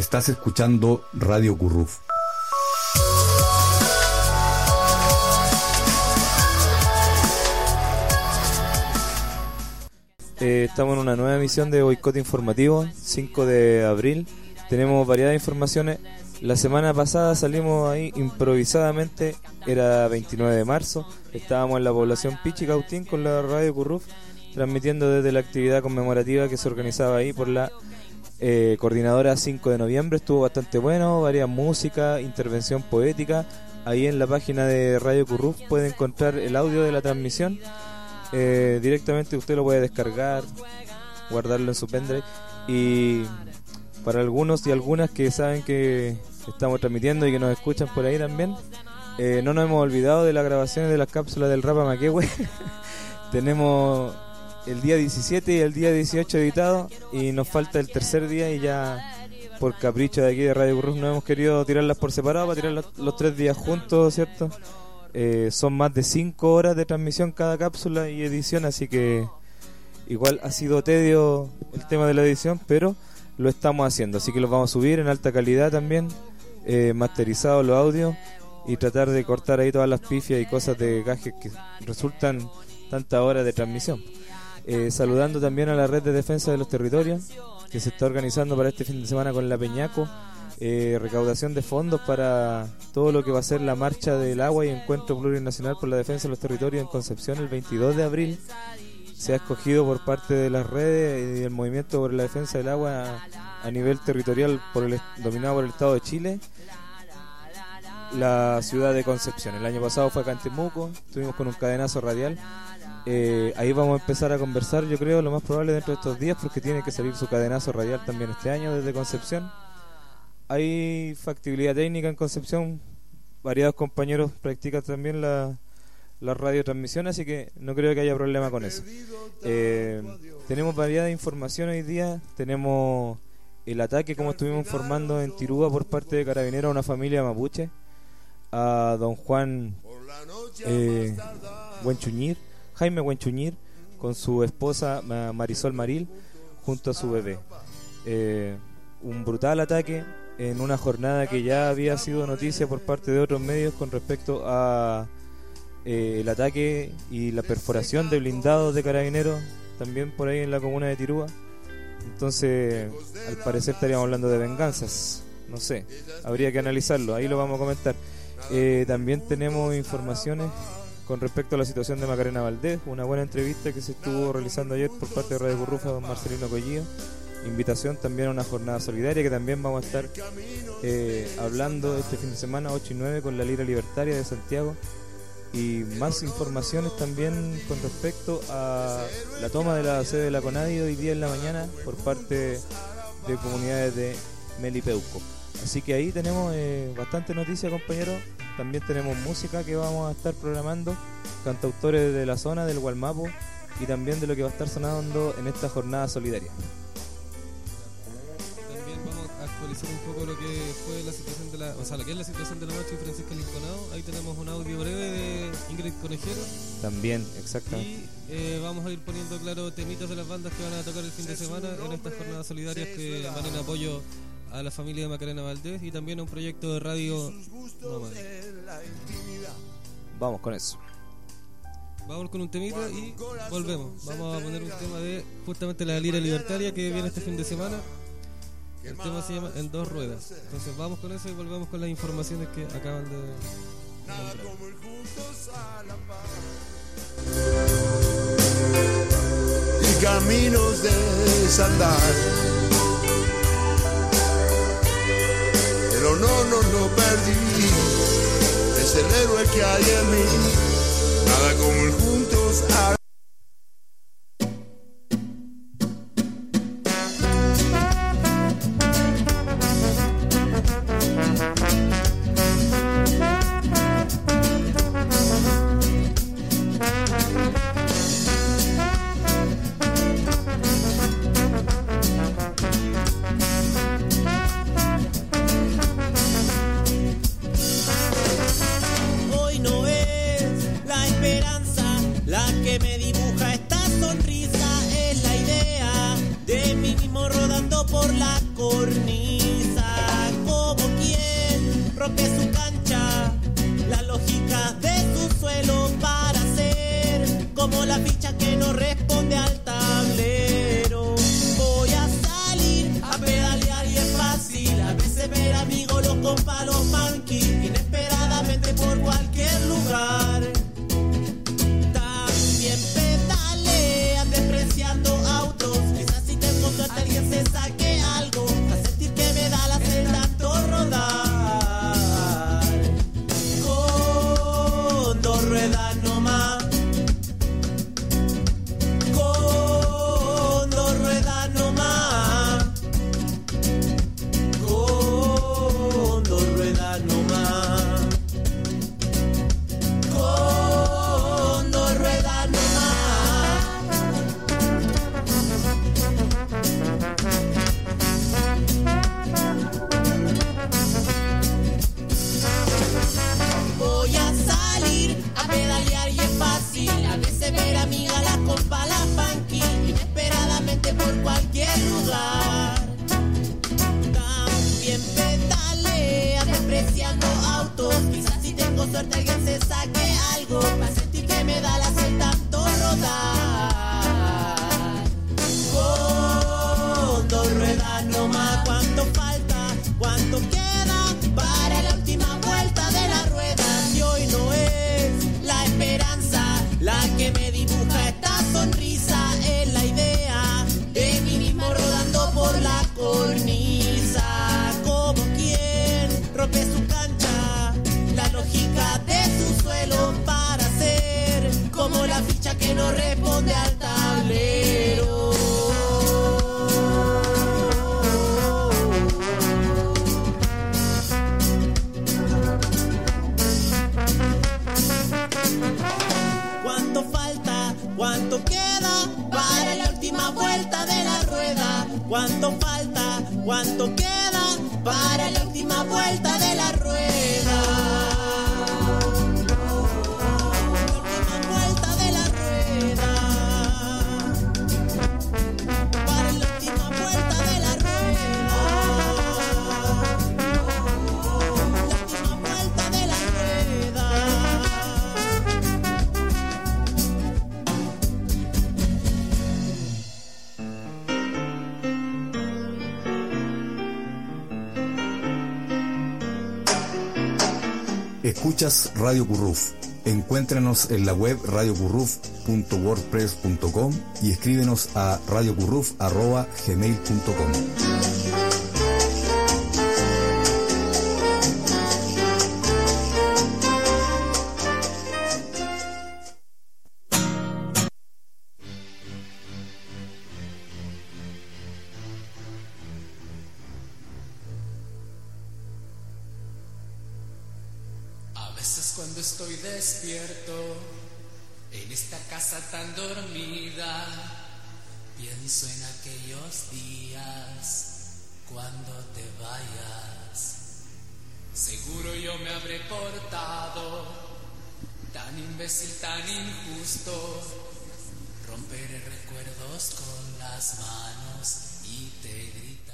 Estás escuchando Radio Curruf. Estamos en una nueva emisión de Boicot Informativo, 5 de abril. Tenemos variedad de informaciones. La semana pasada salimos ahí improvisadamente, era 29 de marzo. Estábamos en la población Pichicautín con la Radio Curruf, transmitiendo desde la actividad conmemorativa que se organizaba ahí por la coordinadora 5 de noviembre. Estuvo bastante bueno, varias música, intervención poética. Ahí en la página de Radio Curruf puede encontrar el audio de la transmisión. Directamente usted lo puede descargar, guardarlo en su pendrive. Y para algunos y algunas que saben que estamos transmitiendo y que nos escuchan por ahí también, no nos hemos olvidado de las grabaciones de las cápsulas del Rapa Maquehue. Tenemos el día 17 y el día 18 editado, y nos falta el tercer día, y ya por capricho de aquí de Radio Curruf no hemos querido tirarlas por separado para tirar los 3 días juntos, ¿cierto? Son más de 5 horas de transmisión cada cápsula y edición, así que igual ha sido tedio el tema de la edición, pero lo estamos haciendo, así que los vamos a subir en alta calidad también, masterizados los audios, y tratar de cortar ahí todas las pifias y cosas de gajes que resultan tantas horas de transmisión. Saludando también a la Red de Defensa de los Territorios, que se está organizando para este fin de semana con la Peñaco. Recaudación de fondos para todo lo que va a ser la Marcha del Agua y Encuentro Plurinacional por la Defensa de los Territorios en Concepción el 22 de abril. Se ha escogido por parte de las redes y del Movimiento por la Defensa del Agua a nivel territorial dominado por el Estado de Chile, la ciudad de Concepción. El año pasado fue acá en Temuco, estuvimos con un cadenazo radial. Ahí vamos a empezar a conversar, yo creo, lo más probable dentro de estos días, porque tiene que salir su cadenazo radial también este año desde Concepción. Hay factibilidad técnica en Concepción, variados compañeros practican también la radiotransmisión, así que no creo que haya problema con eso. Tenemos variedad de información hoy día. Tenemos el ataque, como estuvimos informando, en Tirúa por parte de Carabineros a una familia mapuche, a don Juan Jaime Huenchuñir, con su esposa Marisol Maril, junto a su bebé. Un brutal ataque en una jornada que ya había sido noticia por parte de otros medios con respecto a el ataque y la perforación de blindados de Carabineros también por ahí en la comuna de Tirúa. Entonces, al parecer estaríamos hablando de venganzas, no sé, habría que analizarlo, ahí lo vamos a comentar. También tenemos informaciones con respecto a la situación de Macarena Valdés, una buena entrevista que se estuvo realizando ayer por parte de Radio Curruf a don Marcelino Collillo. Invitación también a una jornada solidaria que también vamos a estar hablando este fin de semana 8 y 9 con la Lira Libertaria de Santiago, y más informaciones también con respecto a la toma de la sede de la CONADI hoy día en la mañana por parte de comunidades de Melipeuco. Así que ahí tenemos bastante noticia, compañeros. También tenemos música que vamos a estar programando, cantautores de la zona del Gualmapo, y también de lo que va a estar sonando en esta jornada solidaria. Actualizar un poco lo que fue la situación lo que es la situación de la noche y Francisca Linconado. Ahí tenemos un audio breve de Ingrid Conejero. También, exactamente. Y vamos a ir poniendo claro temitas de las bandas que van a tocar el fin de semana en estas jornadas solidarias que van en apoyo a la familia de Macarena Valdés y también a un proyecto de radio nómada. Vamos con eso. Vamos con un temita y volvemos. Vamos a poner un tema de justamente la Lira Libertaria que viene este fin de semana. El tema se llama En Dos Ruedas. Entonces vamos con eso y volvemos con las informaciones que acaban de nombrar. Y caminos de desandar, pero no perdí. Es el héroe que hay en mí. Nada como el juntos a por la cornisa. como la ficha que no responde al tablero. Voy a salir a pedalear y es fácil, a veces ver amigos los compas, los manquis, inesperadamente por cualquier lugar. También pedalean despreciando autos, quizás si tengo suerte alguien se saque algo, a sentir que me da la sed tanto rodar. Con dos ruedas nomás, con dos ruedas nomás, con dos ruedas nomás, con dos ruedas nomás. Voy a salir a pedalear y es fácil, a veces ver amigas, las compas, las funky, inesperadamente por cualquier lugar. También pedalean despreciando autos, quizás si tengo suerte alguien se saque algo, para sentir que me da la sed tanto rodar. Con dos ruedas nomás, ¿cuánto falta? ¿Cuánto queda para la última vuelta de la rueda? Si hoy no es la esperanza la que me dibuja esta sonrisa, es la idea de mí mismo rodando por la cornisa, como quien rompe su cancha, la lógica de su suelo para ser como la ficha que no responde al tablero. ¿Cuánto falta? ¿Cuánto queda para la última vuelta de la rueda? ¿Cuánto falta? ¿Cuánto queda para la última vuelta de la rueda? Última vuelta de la rueda. Para la última vuelta de la rueda. La última vuelta de la rueda. Escuchas Radio Curruf. Encuéntranos en la web radiocurruf.wordpress.com y escríbenos a radiocurruf@gmail.com. A veces cuando estoy despierto en esta casa tan dormida, pienso en aquellos días cuando te vayas. Seguro yo me habré portado tan imbécil, tan injusto. Romperé recuerdos con las manos y te gritaré.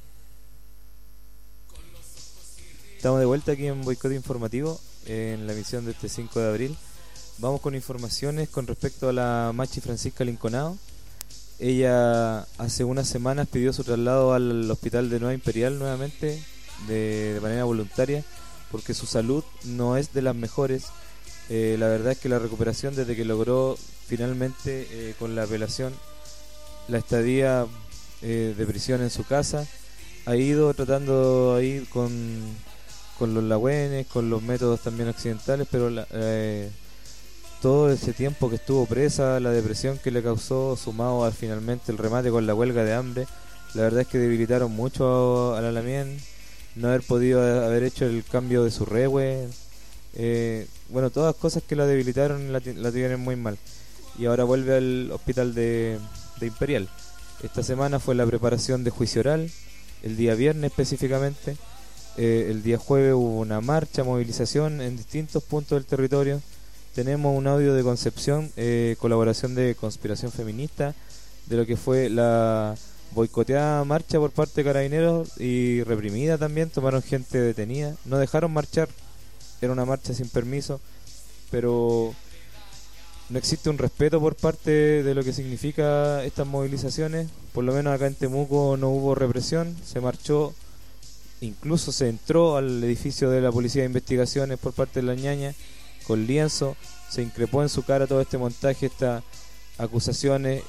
Estamos de vuelta aquí en Boicot Informativo, en la emisión de este 5 de abril. Vamos con informaciones con respecto a la Machi Francisca Linconao. Ella hace unas semanas pidió su traslado al hospital de Nueva Imperial nuevamente, de manera voluntaria, porque su salud no es de las mejores. La verdad es que la recuperación desde que logró finalmente con la apelación la estadía de prisión en su casa, ha ido tratando ahí con los lagüenes, con los métodos también occidentales, pero todo ese tiempo que estuvo presa, la depresión que le causó, sumado a finalmente el remate con la huelga de hambre, la verdad es que debilitaron mucho a la Lamien. No haber podido haber hecho el cambio de su rehue, bueno, todas cosas que la debilitaron la tienen muy mal, y ahora vuelve al hospital de Imperial. Esta semana fue la preparación de juicio oral, el día viernes específicamente. El día jueves hubo una marcha, movilización en distintos puntos del territorio. Tenemos un audio de Concepción, colaboración de Conspiración Feminista, de lo que fue la boicoteada marcha por parte de Carabineros y reprimida también. Tomaron gente detenida, no dejaron marchar, era una marcha sin permiso, pero no existe un respeto por parte de lo que significa estas movilizaciones. Por lo menos acá en Temuco no hubo represión, se marchó, incluso se entró al edificio de la Policía de Investigaciones por parte de la ñaña con lienzo, se increpó en su cara todo este montaje, estas acusaciones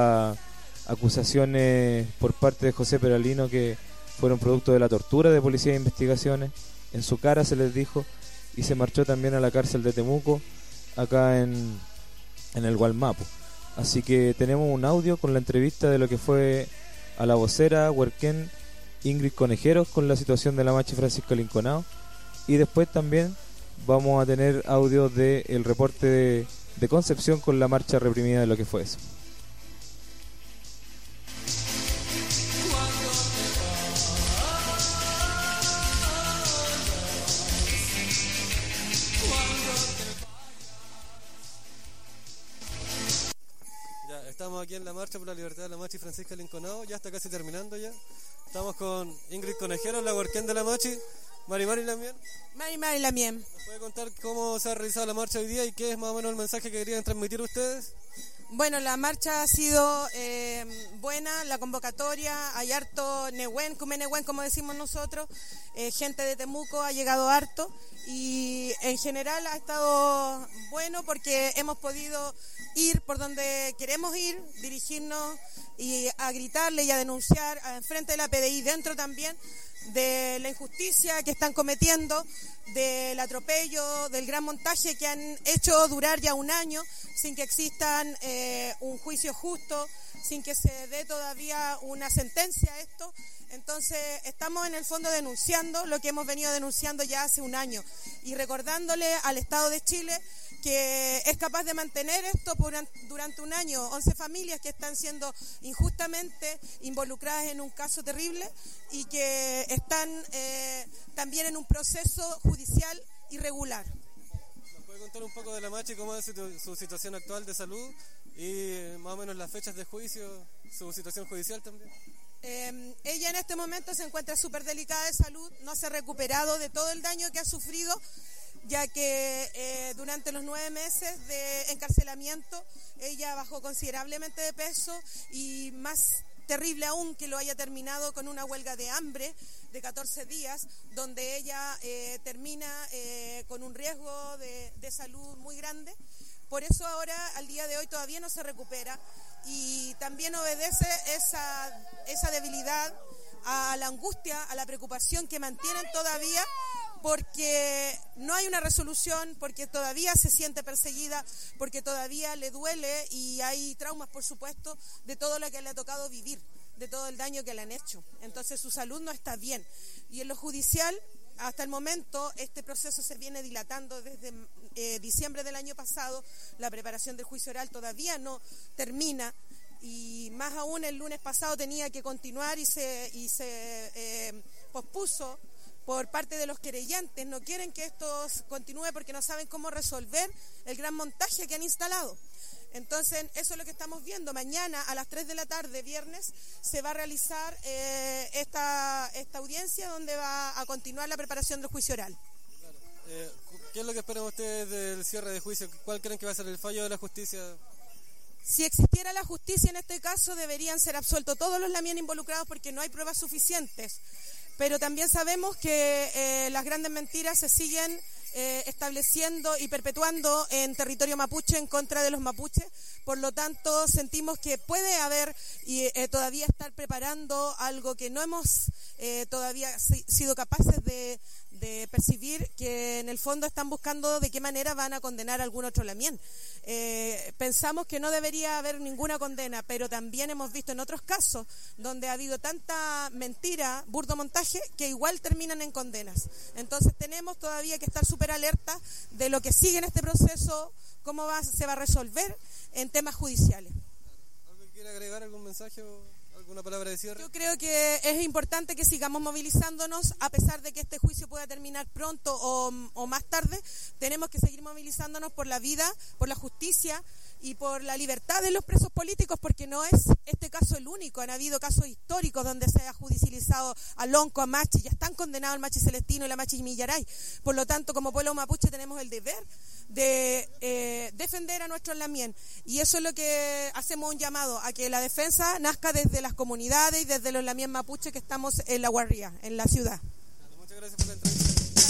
por parte de José Peralino que fueron producto de la tortura de Policía de Investigaciones. En su cara se les dijo, y se marchó también a la cárcel de Temuco, acá en el Gualmapu. Así que tenemos un audio con la entrevista de lo que fue a la vocera Huerquén Ingrid Conejeros con la situación de la marcha Francisco Linconao, y después también vamos a tener audio del reporte de Concepción con la marcha reprimida de lo que fue eso. Estamos aquí en la Marcha por la Libertad de la Machi Francisca Linconao, ya está casi terminando ya. Estamos con Ingrid Conejeros, la Huerquén de la Machi, Mari Lamien. Mari Lamien. ¿Nos puede contar cómo se ha realizado la marcha hoy día y qué es más o menos el mensaje que querían transmitir ustedes? Bueno, la marcha ha sido buena, la convocatoria, hay harto Nehuen, como decimos nosotros, gente de Temuco ha llegado harto y en general ha estado bueno porque hemos podido ir por donde queremos ir, dirigirnos y a gritarle y a denunciar frente de la PDI, dentro también de la injusticia que están cometiendo, del atropello, del gran montaje que han hecho durar ya un año sin que existan un juicio justo, sin que se dé todavía una sentencia a esto. Entonces estamos en el fondo denunciando lo que hemos venido denunciando ya hace un año y recordándole al Estado de Chile que es capaz de mantener esto durante un año. 11 familias que están siendo injustamente involucradas en un caso terrible y que están también en un proceso judicial irregular. ¿Nos puede contar un poco de la marcha y cómo es su situación actual de salud y más o menos las fechas de juicio, su situación judicial también? Ella en este momento se encuentra súper delicada de salud, no se ha recuperado de todo el daño que ha sufrido, ya que durante los 9 meses de encarcelamiento ella bajó considerablemente de peso y más terrible aún que lo haya terminado con una huelga de hambre de 14 días, donde ella termina con un riesgo de salud muy grande. Por eso ahora, al día de hoy, todavía no se recupera y también obedece esa debilidad a la angustia, a la preocupación que mantienen todavía, porque no hay una resolución, porque todavía se siente perseguida, porque todavía le duele y hay traumas, por supuesto, de todo lo que le ha tocado vivir, de todo el daño que le han hecho. Entonces su salud no está bien. Y en lo judicial, hasta el momento, este proceso se viene dilatando desde diciembre del año pasado. La preparación del juicio oral todavía no termina. Y más aún el lunes pasado tenía que continuar y se pospuso por parte de los querellantes. No quieren que esto continúe porque no saben cómo resolver el gran montaje que han instalado. Entonces, eso es lo que estamos viendo. Mañana a las 3 de la tarde, viernes, se va a realizar esta audiencia donde va a continuar la preparación del juicio oral. Claro. ¿Qué es lo que esperan ustedes del cierre de juicio? ¿Cuál creen que va a ser el fallo de la justicia? Si existiera la justicia en este caso, deberían ser absueltos todos los lamien involucrados porque no hay pruebas suficientes. Pero también sabemos que las grandes mentiras se siguen estableciendo y perpetuando en territorio mapuche en contra de los mapuches. Por lo tanto, sentimos que puede haber y todavía estar preparando algo que no hemos todavía sido capaces de percibir, que en el fondo están buscando de qué manera van a condenar a algún otro lamien. Pensamos que no debería haber ninguna condena, pero también hemos visto en otros casos donde ha habido tanta mentira, burdo montaje, que igual terminan en condenas. Entonces tenemos todavía que estar súper alerta de lo que sigue en este proceso, cómo se va a resolver en temas judiciales. ¿Alguien quiere agregar algún mensaje o alguna palabra de cierre? Yo creo que es importante que sigamos movilizándonos, a pesar de que este juicio pueda terminar pronto o más tarde. Tenemos que seguir movilizándonos por la vida, por la justicia y por la libertad de los presos políticos, porque no es este caso el único. Han habido casos históricos donde se ha judicializado a Lonco, a Machi, ya están condenados el Machi Celestino y la Machi Millaray. Por lo tanto, como pueblo mapuche tenemos el deber de defender a nuestros lamien. Y eso es lo que hacemos un llamado, a que la defensa nazca desde las comunidades y desde los lamien mapuche que estamos en La Guarría, en la ciudad. Muchas gracias por la entrevista.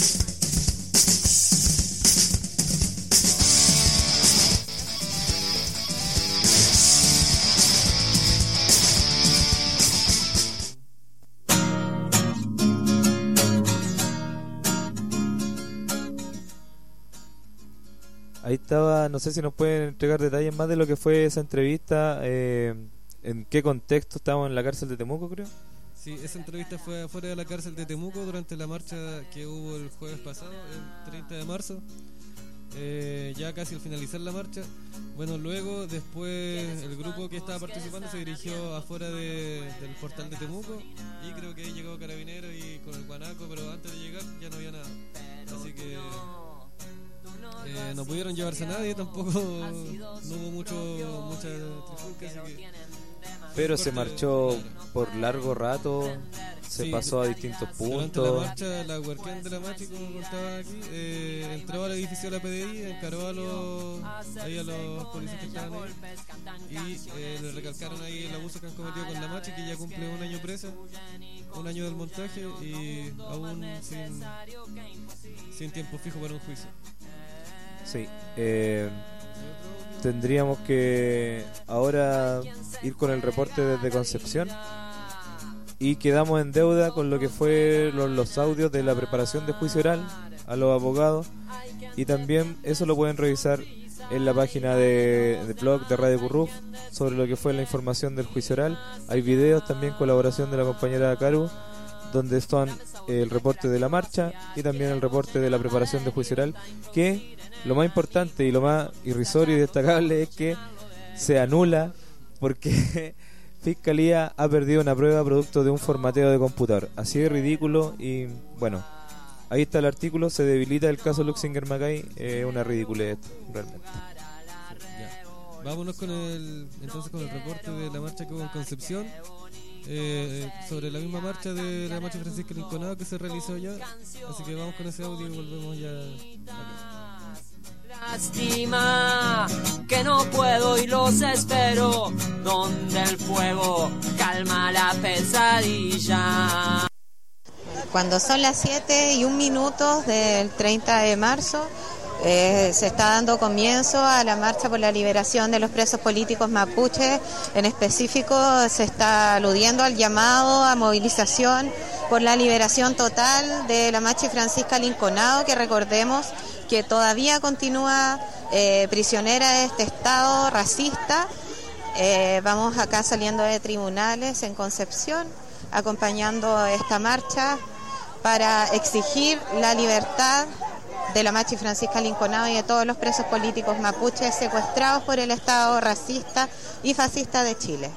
Ahí estaba, no sé si nos pueden entregar detalles más de lo que fue esa entrevista, en qué contexto. Estábamos en la cárcel de Temuco, creo. Sí, esa entrevista fue afuera de la cárcel de Temuco durante la marcha que hubo el jueves pasado, el 30 de marzo, ya casi al finalizar la marcha. Bueno, luego, después, el grupo que estaba participando se dirigió afuera del portal de Temuco, y creo que ahí llegó Carabinero y con el guanaco, pero antes de llegar ya no había nada. Así que no pudieron llevarse a nadie, tampoco no hubo mucha trifulca, así que... Pero se marchó por largo rato, se pasó a distintos durante la puntos. marcha, la huarquén de la Machi, como contaban aquí, entró al edificio de la PDI, encaró a los policías que estaban ahí, y le recalcaron ahí el abuso que han cometido con la Machi, que ya cumple 1 año presa, 1 año del montaje, y aún sin tiempo fijo para un juicio. Sí, tendríamos que ahora ir con el reporte desde Concepción, y quedamos en deuda con lo que fue los audios de la preparación de juicio oral a los abogados, y también eso lo pueden revisar en la página de blog de Radio Curruf sobre lo que fue la información del juicio oral. Hay videos también, colaboración de la compañera Caru, donde están el reporte de la marcha y también el reporte de la preparación de juicio oral, que lo más importante y lo más irrisorio y destacable es que se anula porque Fiscalía ha perdido una prueba producto de un formateo de computador. Así de ridículo. Y bueno, ahí está el artículo. Se debilita el caso Luxinger Macay. Una ridiculez realmente. Ya. Vámonos entonces con el reporte de la marcha que hubo en Concepción, sobre la misma marcha de la marcha Francisca Linconado que se realizó ya. Así que vamos con ese audio y volvemos ya acá. Lástima que no puedo y los espero, donde el fuego calma la pesadilla. Cuando son las 7:01 del 30 de marzo, se está dando comienzo a la marcha por la liberación de los presos políticos mapuches. En específico, se está aludiendo al llamado a movilización por la liberación total de la Machi Francisca Linconado, que recordemos que todavía continúa prisionera de este Estado racista. Vamos acá saliendo de tribunales en Concepción, acompañando esta marcha para exigir la libertad de la Machi Francisca Linconado y de todos los presos políticos mapuches secuestrados por el Estado racista y fascista de Chile.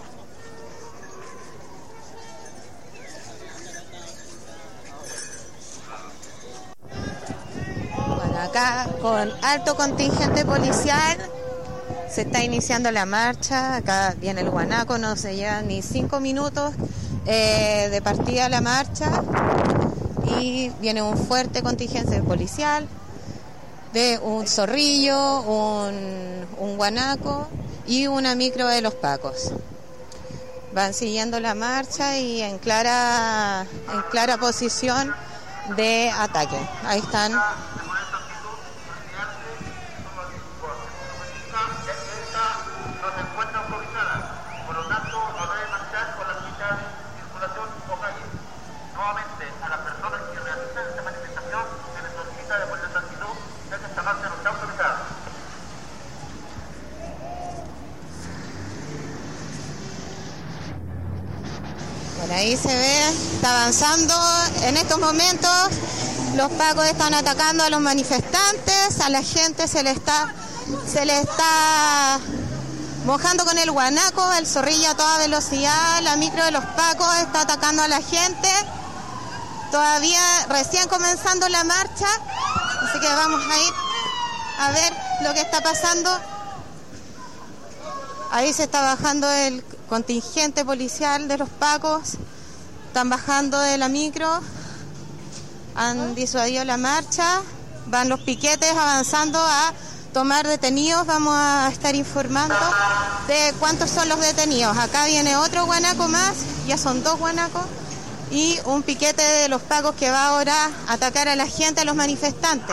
Bueno, acá con alto contingente policial se está iniciando la marcha. Acá viene el guanaco, no se llevan ni 5 minutos de partida la marcha, y viene un fuerte contingente policial de un zorrillo, un guanaco y una micro de los pacos. Van siguiendo la marcha y en clara posición de ataque. Ahí están. Por ahí se ve, está avanzando. En estos momentos los pacos están atacando a los manifestantes, a la gente se le está mojando con el guanaco, el zorrillo a toda velocidad, la micro de los pacos está atacando a la gente. Todavía recién comenzando la marcha, así que vamos a ir a ver lo que está pasando. Ahí se está bajando el contingente policial de los pacos, están bajando de la micro, han disuadido la marcha, van los piquetes avanzando a tomar detenidos, vamos a estar informando de cuántos son los detenidos. Acá viene otro guanaco más, ya son 2 guanacos, y un piquete de los pacos que va ahora a atacar a la gente, a los manifestantes.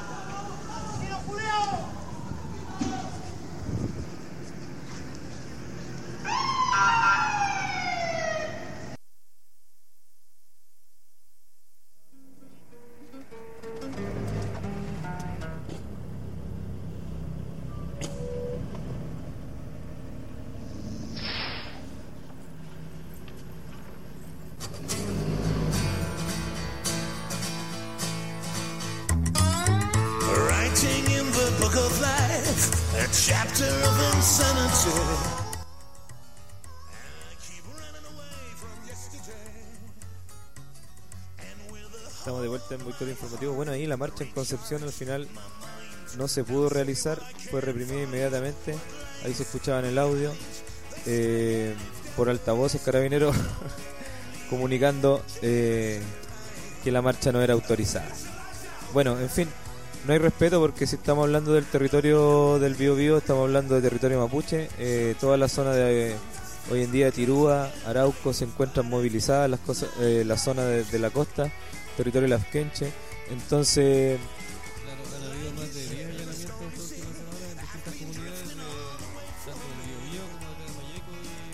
Estamos de vuelta en Boicot Informativo. Bueno, ahí la marcha en Concepción al final no se pudo realizar, fue reprimida inmediatamente. Ahí se escuchaba en el audio por altavoces Carabineros comunicando que la marcha no era autorizada. Bueno, en fin, no hay respeto porque si estamos hablando del territorio del Biobío, estamos hablando de territorio mapuche. Toda la zona de hoy en día de Tirúa, Arauco se encuentran movilizadas, la zona de la costa, territorio de Lafkenche. Entonces, claro, han habido más de 10 allanamientos esta última semana en distintas comunidades, tanto del Biobío como acá de Mayeco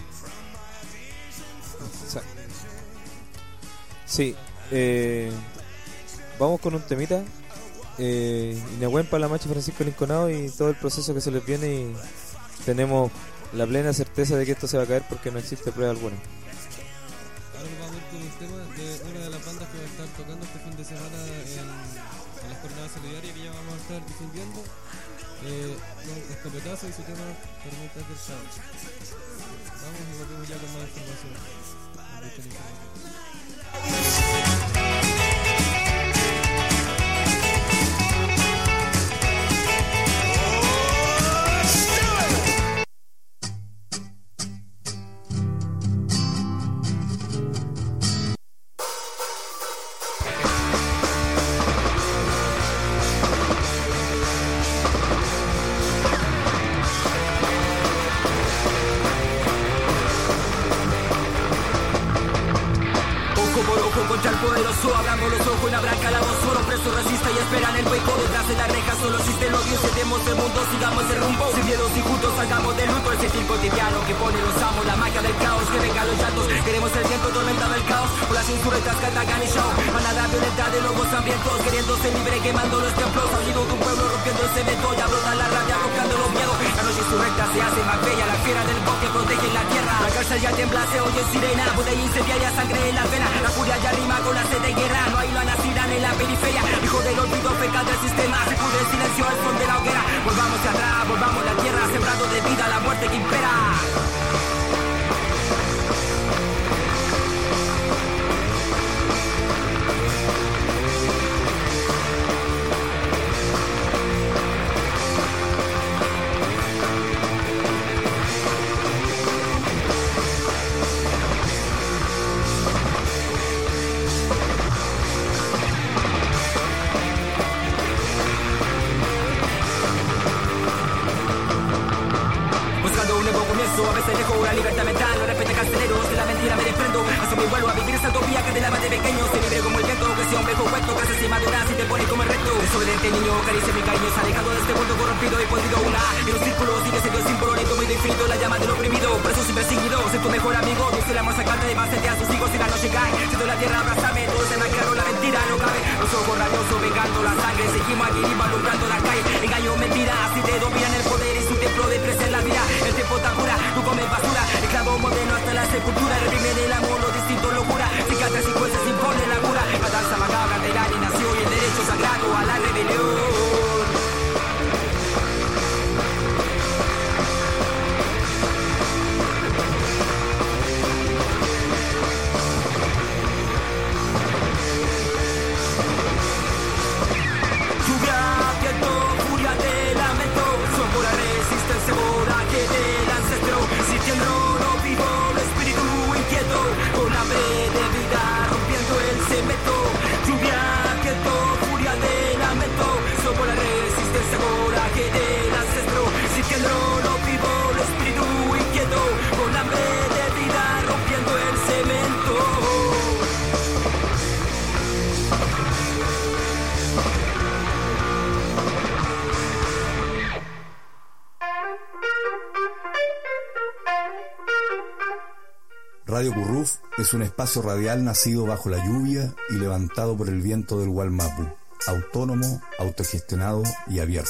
sí, vamos con un temita. Inahuén para la marcha Francisco Linconado y todo el proceso que se les viene, y tenemos la plena certeza de que esto se va a caer porque no existe prueba alguna. Ahora nos vamos a ir con un tema de una de las bandas que va a estar tocando este fin de semana en las jornadas solidarias que ya vamos a estar difundiendo, con Escopetazo y su tema Tormentas del Caos. Vamos y volvemos ya con más información. Contra el poderoso, abramos los ojos, no habrá calabozo. Los presos resistan y esperan el hueco. Detrás de la reja solo existe el odio. Encendemos el mundo, sigamos el rumbo. Sin miedos y juntos salgamos del luto. El sentir cotidiano que pone los amos, la magia del caos. Que vengan los llantos, queremos el viento tormentado del caos. Por las insurrectas que atacan y show. Manada violenta de lobos hambrientos, queriéndose libre, quemando los templos. Sonido de un pueblo rompiendo el cemento. Ya brota la rabia, buscando los miedos. La noche insurrecta se hace más bella. La fiera del bosque protege la tierra. La cárcel ya tiembla, se oye sirena. Botella incendiaria, sangre en la vena. La furia ya rima con la sed de guerra. No hay lana, irán en la periferia. Hijo del olvido, fecal del sistema. Se cubre el silencio al fondo de la hoguera. Volvamos hacia atrás, volvamos a la tierra. Sembrado de vida, la muerte que impera. A veces dejo una libertad mental, no respeta carceleros, de la mentira me desprendo. Asumo y vuelvo a vivir esa utopía que te lava de pequeño. Se libre como el viento, que sea un viejo cuento, que se madura si te pone como el recto. Desobediente niño, caricia mi cariño, se alejado de este mundo corrompido y podrido. En un círculo sigue siendo el símbolo lento, muy infinito, la llama del oprimido. Preso sin perseguido, soy tu mejor amigo. Dios se la más sacante de más a sus hijos y la noche cae. Siento la tierra, abrázame, todo se me claro, la mentira no cabe. Los ojos rabiosos, vengando la sangre, seguimos aquí alumbrando la calle. Engaño, mentira, así te dominan el poder y su templo de preser la vida. El tiempo te cura, tú comes basura. Esclavo moderno hasta la sepultura. Reprimen el amor, los distintos locura. Cicatrices y fuerzas impone la cura. Matanza macabra de la alienación y el derecho sagrado a la rebelión. Lluvia, viento, furia de lamento. Son por la resistencia, por aquí Radio Curruf es un espacio radial nacido bajo la lluvia y levantado por el viento del Gualmapu, autónomo, autogestionado y abierto.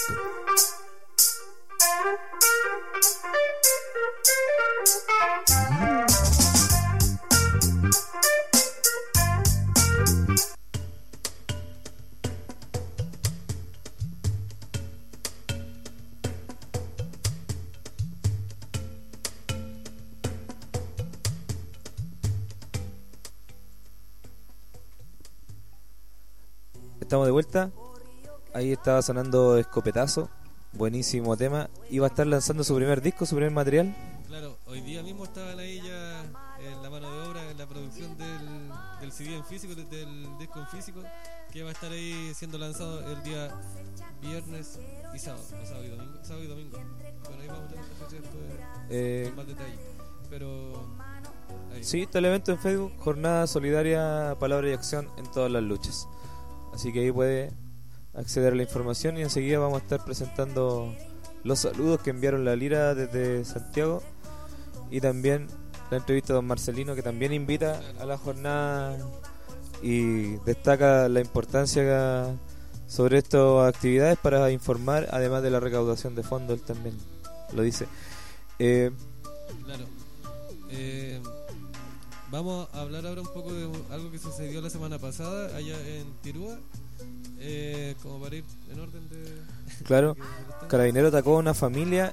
Estamos de vuelta. Ahí estaba sonando Escopetazo, buenísimo tema. Iba a estar lanzando su primer disco, su primer material. Claro, hoy día mismo estaban ahí ya en la mano de obra, en la producción del CD en físico, del disco en físico, que va a estar ahí siendo lanzado el día viernes y sábado, o sábado y domingo. Bueno, ahí vamos a tener que hacer más detalle. Pero ahí. Sí, está el evento en Facebook, Jornada Solidaria, Palabra y Acción en todas las luchas. Así que ahí puede acceder a la información y enseguida vamos a estar presentando los saludos que enviaron la Lira desde Santiago y también la entrevista de don Marcelino, que también invita a la jornada y destaca la importancia sobre estas actividades para informar, además de la recaudación de fondos. Él también lo dice. Claro. Vamos a hablar ahora un poco de algo que sucedió la semana pasada allá en Tirúa, como para ir en orden de... Claro, Carabinero atacó a una familia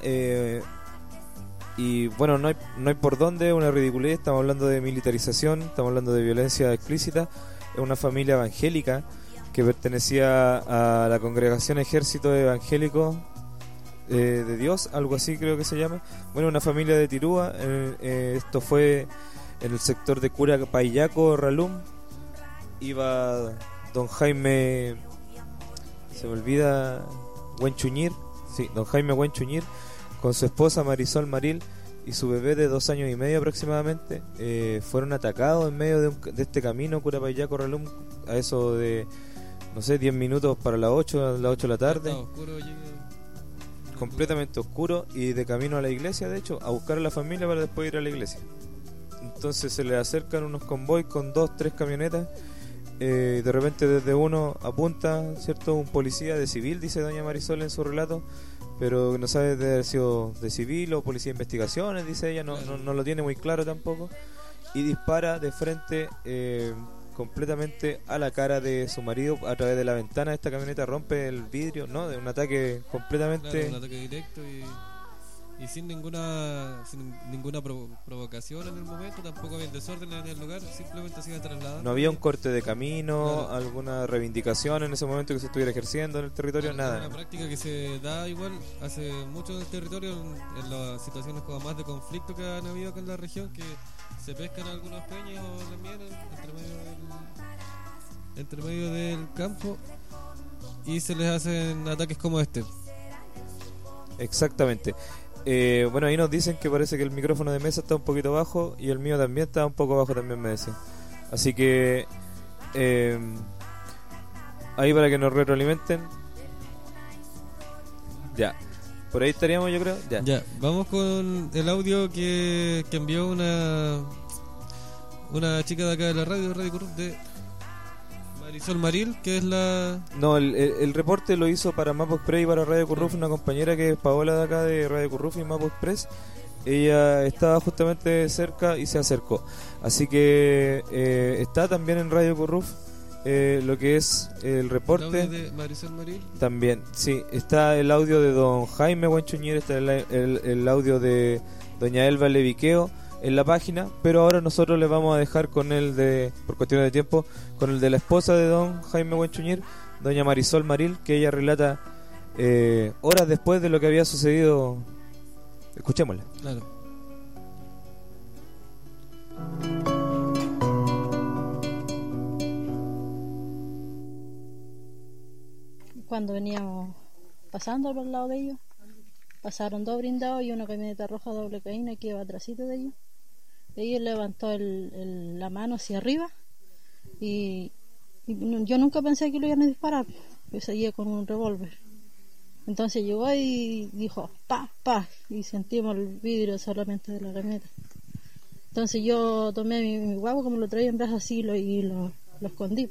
y bueno, no hay por dónde, una ridiculez. Estamos hablando de militarización, estamos hablando de violencia explícita. Es una familia evangélica que pertenecía a la Congregación Ejército Evangélico de Dios, algo así creo que se llama. Bueno, una familia de Tirúa. Esto fue en el sector de Curapayaco, Ralum. Iba don Jaime, se me olvida, Huenchuñir, sí, don Jaime Huenchuñir, con su esposa Marisol Maril y su bebé de 2 años y medio aproximadamente. Fueron atacados en medio de este camino Curapayaco, Ralum, a eso de, no sé, 10 minutos para las 8 de la tarde. Completamente oscuro y de camino a la iglesia, de hecho, a buscar a la familia para después ir a la iglesia. Entonces se le acercan unos convoys con 2-3 camionetas. De repente desde uno apunta, ¿cierto?, un policía de civil, dice doña Marisol en su relato, pero no sabe de haber sido de civil o policía de investigaciones, dice ella, no lo tiene muy claro tampoco, y dispara de frente completamente a la cara de su marido a través de la ventana de esta camioneta, rompe el vidrio, ¿no? De un ataque completamente... Claro, un ataque directo y sin ninguna provocación en el momento, tampoco había desorden en el lugar, simplemente se iba trasladando. No había un corte de camino, claro, alguna reivindicación en ese momento que se estuviera ejerciendo en el territorio, nada. Es una práctica que se da igual hace mucho en el territorio, en las situaciones como más de conflicto que han habido acá en la región, que se pescan algunos peñas o también entre medio del campo y se les hacen ataques como este. Exactamente. Bueno, ahí nos dicen que parece que el micrófono de mesa está un poquito bajo y el mío también está un poco bajo, también me decían. Así que ahí para que nos retroalimenten. Ya, por ahí estaríamos, yo creo. Ya, vamos con el audio que envió una chica de acá de la Radio Curruf, de Marisol Maril, que es la... No, el reporte lo hizo para Mapo Express y para Radio Curruf una compañera que es Paola de acá de Radio Curruf y Mapo Express. Ella estaba justamente cerca y se acercó. Así que está también en Radio Curruf lo que es el reporte. ¿El audio de Marisol Maril? También, sí. Está el audio de don Jaime Huenchuñir, está el audio de doña Elba Leviqueo en la página, pero ahora nosotros les vamos a dejar con el de, por cuestiones de tiempo, con el de la esposa de don Jaime Huenchuñir, doña Marisol Maril, que ella relata horas después de lo que había sucedido. Escuchémosla. Claro. Cuando veníamos pasando por el lado de ellos, pasaron 2 blindados y una camioneta roja doble cabina que iba atrásito de ellos. Ellos levantó la mano hacia arriba y yo nunca pensé que lo iban a disparar, pues seguía con un revólver. Entonces llegó y dijo pa, pa, y sentimos el vidrio solamente de la camioneta. Entonces yo tomé mi guagua, como lo traía en brazos así, y lo escondí.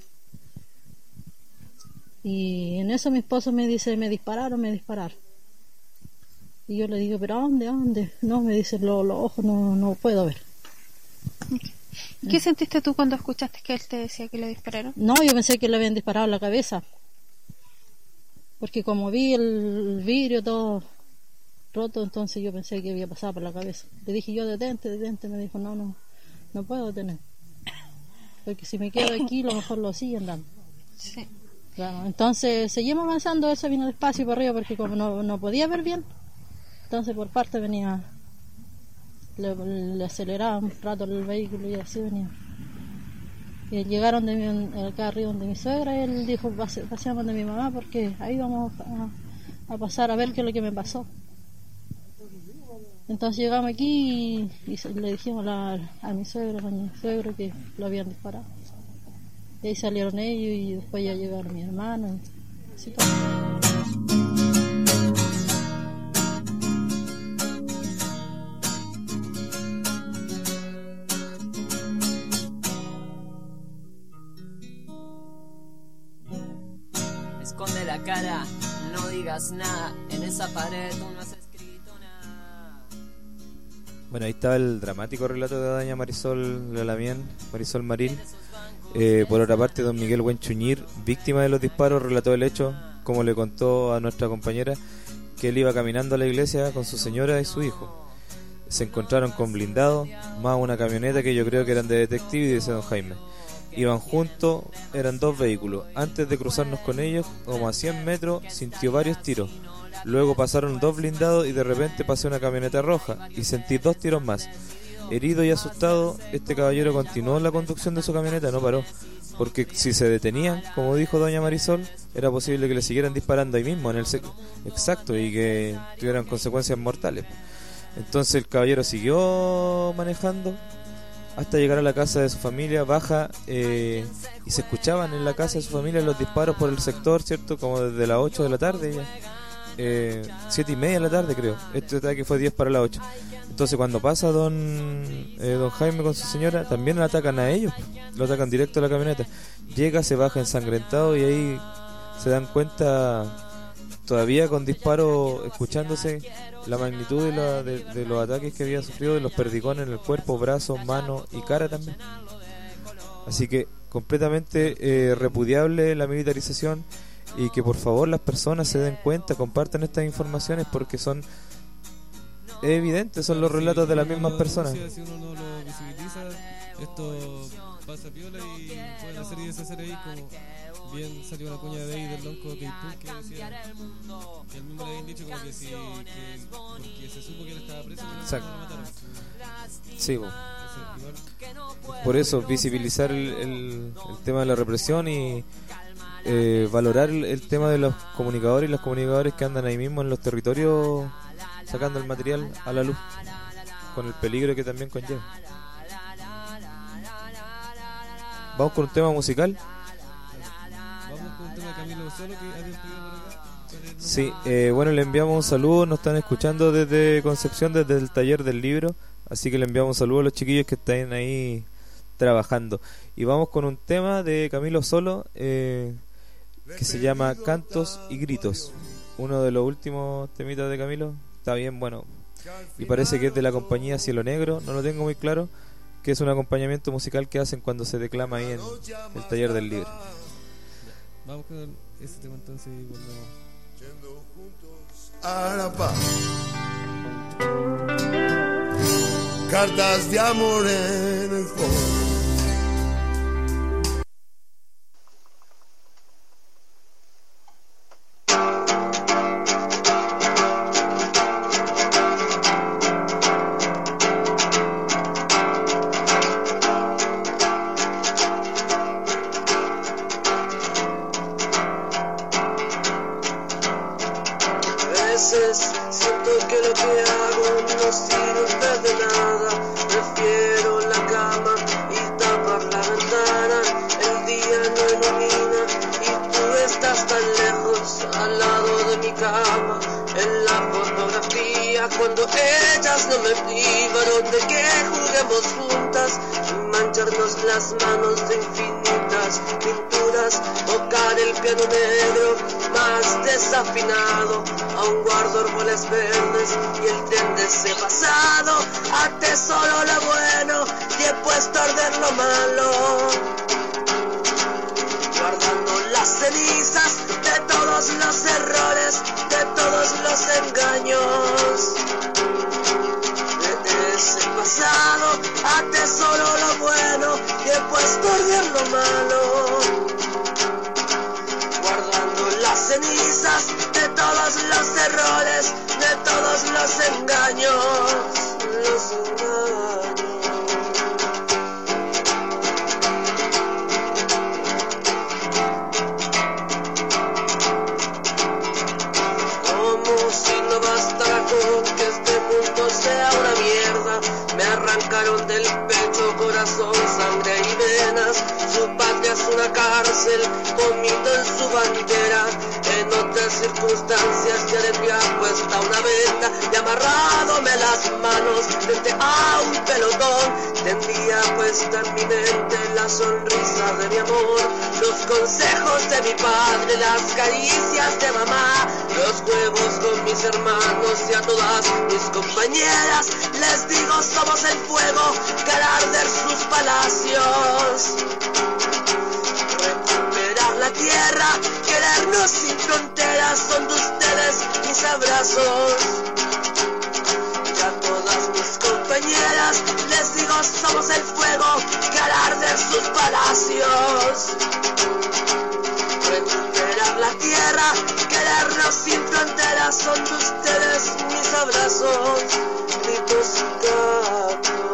Y en eso mi esposo me dice, me dispararon. Y yo le digo, ¿pero a dónde? No, me dice, los ojos no puedo ver. ¿Qué sentiste tú cuando escuchaste que él te decía que le dispararon? No, yo pensé que le habían disparado en la cabeza. Porque como vi el vidrio todo roto, entonces yo pensé que había pasado por la cabeza. Le dije yo, detente. Me dijo, no puedo detener. Porque si me quedo aquí, lo mejor lo siguen dando. Sí. Claro, entonces seguimos avanzando, él se vino despacio por arriba porque como no podía ver bien, entonces por parte venía, le aceleraba un rato el vehículo y así venía. Y llegaron acá arriba donde mi suegra, y él dijo, paseamos de mi mamá porque ahí vamos a pasar a ver qué es lo que me pasó. Entonces llegamos aquí y le dijimos a mi suegro que lo habían disparado. Y ahí salieron ellos y después ya llegaron mi hermano. Así todo. Esconde la cara, no digas nada. En esa pared tú no has escrito nada. Bueno, ahí estaba el dramático relato de doña Marisol Lalamien, Marisol Marín. Por otra parte, don Miguel Huenchuñir, víctima de los disparos, relató el hecho, como le contó a nuestra compañera, que él iba caminando a la iglesia con su señora y su hijo. Se encontraron con blindados, más una camioneta que yo creo que eran de detective, y dice don Jaime. Iban juntos, eran 2 vehículos. Antes de cruzarnos con ellos, como a 100 metros, sintió varios tiros. Luego pasaron 2 blindados y de repente pasó una camioneta roja y sentí 2 tiros más. Herido y asustado, este caballero continuó la conducción de su camioneta, no paró, porque si se detenían, como dijo doña Marisol, era posible que le siguieran disparando ahí mismo, exacto, y que tuvieran consecuencias mortales. Entonces el caballero siguió manejando hasta llegar a la casa de su familia, baja, y se escuchaban en la casa de su familia los disparos por el sector, ¿cierto? Como desde las 8 de la tarde, 7:30 de la tarde creo. Este ataque fue 10 para las 8. Entonces cuando pasa don Jaime con su señora, también lo atacan a ellos, lo atacan directo a la camioneta. Llega, se baja ensangrentado y ahí se dan cuenta, todavía con disparos, escuchándose la magnitud de los ataques que había sufrido, de los perdigones en el cuerpo, brazos, manos y cara también. Así que completamente repudiable la militarización, y que por favor las personas se den cuenta, compartan estas informaciones porque son evidentes, son los relatos de las mismas personas. Si uno no lo visibiliza, esto pasa piola y pueden hacer y deshacer ahí, como bien salió una cuña de ahí del lonco Keipun que decía que él mismo le habían dicho como que si porque se supo que él estaba preso, que no lo mataron. Sí, por eso visibilizar el tema de la represión y valorar el tema de los comunicadores y las comunicadoras que andan ahí mismo en los territorios sacando el material a la luz, con el peligro que también conlleva. Vamos con un tema musical. Vamos con un tema de Camilo Solo que alguien pidió por acá. Sí, bueno, le enviamos un saludo, nos están escuchando desde Concepción, desde el taller del libro, así que le enviamos un saludo a los chiquillos que están ahí trabajando. Y vamos con un tema de Camilo Solo que se llama Cantos y Gritos, uno de los últimos temitas de Camilo. Está bien, bueno, y parece que es de la compañía Cielo Negro, no lo tengo muy claro, que es un acompañamiento musical que hacen cuando se declama ahí en el taller del libro. Vamos con ese tema entonces y volvemos. Yendo juntos a la paz. Cartas de amor en el fondo. Siento que lo que hago no sirve de nada. Prefiero la cama y tapar la ventana. El día no ilumina y tú estás tan lejos al lado de mi cama. En la fotografía día cuando ellas no me privaron de que juguemos juntas y mancharnos las manos de infinitas pinturas, tocar el piano negro más desafinado. Aún guardo árboles verdes y el tren de ese pasado. Atesoro lo bueno y he puesto a arder lo malo, guardando las cenizas de todos los errores, de todos los engaños. De ese pasado atesoro lo bueno y he puesto a arder lo malo, guardando las cenizas de todos los errores, de todos los engaños, los engaños. Si no bastara con que este mundo sea una mierda, me arrancaron del pecho corazón, sangre y venas. Su patria es una cárcel, vomito en su bandera. En otras circunstancias ya tendría puesta una venda y amarradome las manos frente a un pelotón. Tendría puesta en mi mente la sonrisa de mi amor, los consejos de mi padre, las caricias de mamá, los huevos con mis hermanos y a todas mis compañeras les digo somos el fuego que hará arder sus palacios. Recuperar la tierra, querernos sin fronteras, son de ustedes mis abrazos. Y a todas mis compañeras les digo somos el fuego que hará arder sus palacios. Recuperar la tierra, querernos sin fronteras, son de ustedes mis abrazos, gritos y cantos.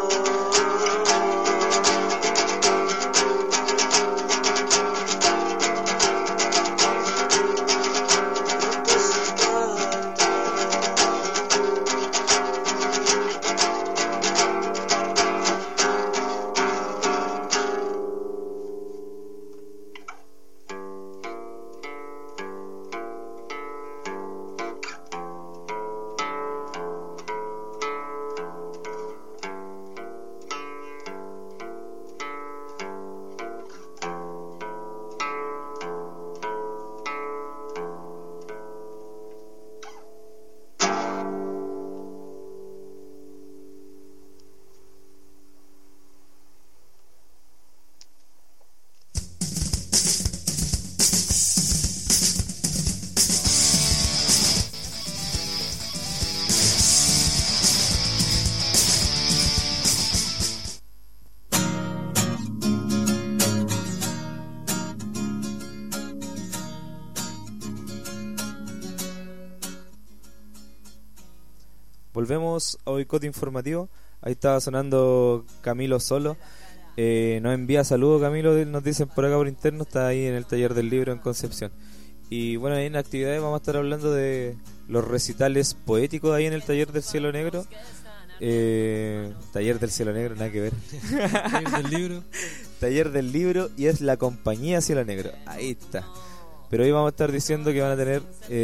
Volvemos a Boicot Informativo. Ahí estaba sonando Camilo Solo. Nos envía saludos Camilo, nos dicen por acá por interno. Está ahí en el taller del libro en Concepción. Y bueno, ahí en actividades vamos a estar hablando de los recitales poéticos ahí en el taller del Cielo Negro. Taller del Cielo Negro, nada que ver. Taller del libro. Taller del libro y es la compañía Cielo Negro. Ahí está. Pero hoy vamos a estar diciendo que van a tener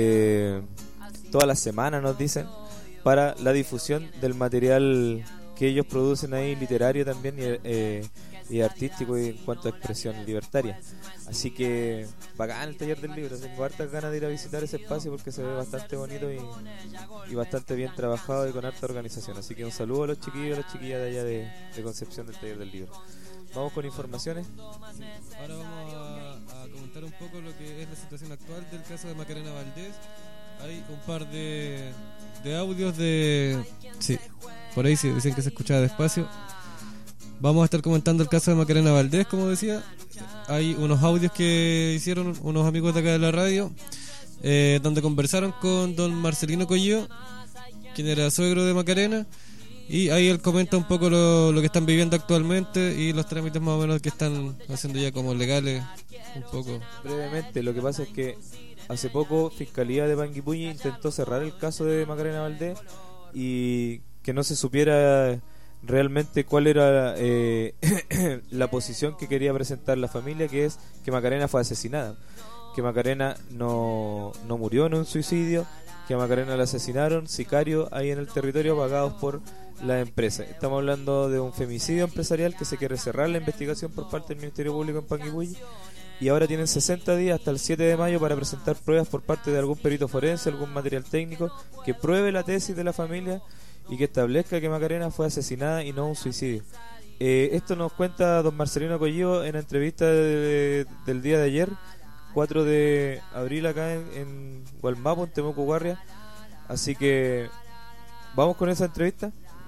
toda la semana, nos dicen, para la difusión del material que ellos producen ahí, literario también y artístico y en cuanto a expresión libertaria. Así que bacán el taller del libro, tengo hartas ganas de ir a visitar ese espacio porque se ve bastante bonito y bastante bien trabajado y con harta organización. Así que un saludo a los chiquillos y a las chiquillas de allá de Concepción del taller del libro. Vamos con informaciones. Ahora vamos a comentar un poco lo que es la situación actual del caso de Macarena Valdés. Hay un par de audios de... Sí, por ahí sí, dicen que se escuchaba despacio. Vamos a estar comentando el caso de Macarena Valdés, como decía. Hay unos audios que hicieron unos amigos de acá de la radio, donde conversaron con don Marcelino Colló, quien era suegro de Macarena, y ahí él comenta un poco lo que están viviendo actualmente y los trámites más o menos que están haciendo ya como legales, un poco. Brevemente, lo que pasa es que hace poco Fiscalía de Panguipulli intentó cerrar el caso de Macarena Valdés y que no se supiera realmente cuál era la posición que quería presentar la familia, que es que Macarena fue asesinada. que Macarena no murió en un suicidio, que a Macarena la asesinaron sicarios ahí en el territorio pagados por la empresa. Estamos hablando de un femicidio empresarial que se quiere cerrar la investigación por parte del Ministerio Público en Panguipulli, y ahora tienen 60 días hasta el 7 de mayo para presentar pruebas por parte de algún perito forense, algún material técnico que pruebe la tesis de la familia y que establezca que Macarena fue asesinada y no un suicidio. Esto nos cuenta don Marcelino Collivo en la entrevista del día de ayer, 4 de abril, acá en Gualmapu, en Temuco, Guarria. Así que vamos con esa entrevista.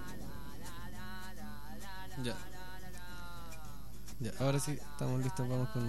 Ya, ahora sí, estamos listos, vamos con...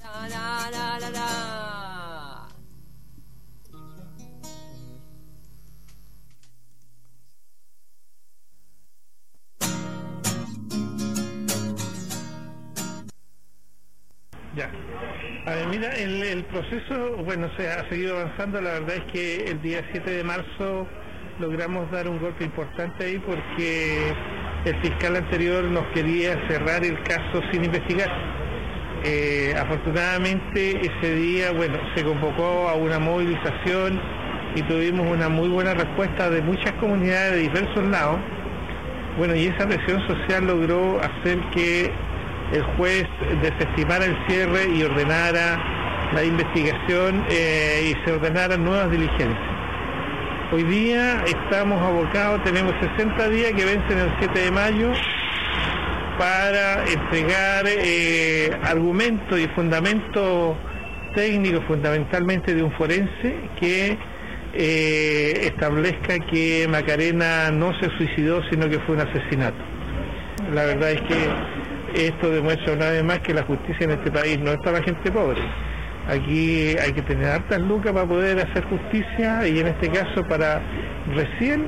Ya. A ver, mira, el proceso, bueno, se ha seguido avanzando. La verdad es que el día 7 de marzo logramos dar un golpe importante ahí porque el fiscal anterior nos quería cerrar el caso sin investigar. Afortunadamente ese día, bueno, se convocó a una movilización y tuvimos una muy buena respuesta de muchas comunidades de diversos lados. Bueno, y esa presión social logró hacer que el juez desestimara el cierre y ordenara la investigación y se ordenaran nuevas diligencias. Hoy día estamos abocados, tenemos 60 días que vencen el 7 de mayo para entregar argumentos y fundamentos técnicos, fundamentalmente de un forense, que establezca que Macarena no se suicidó, sino que fue un asesinato. La verdad es que esto demuestra una vez más que la justicia en este país no es para gente pobre. Aquí hay que tener hartas lucas para poder hacer justicia, y en este caso para recién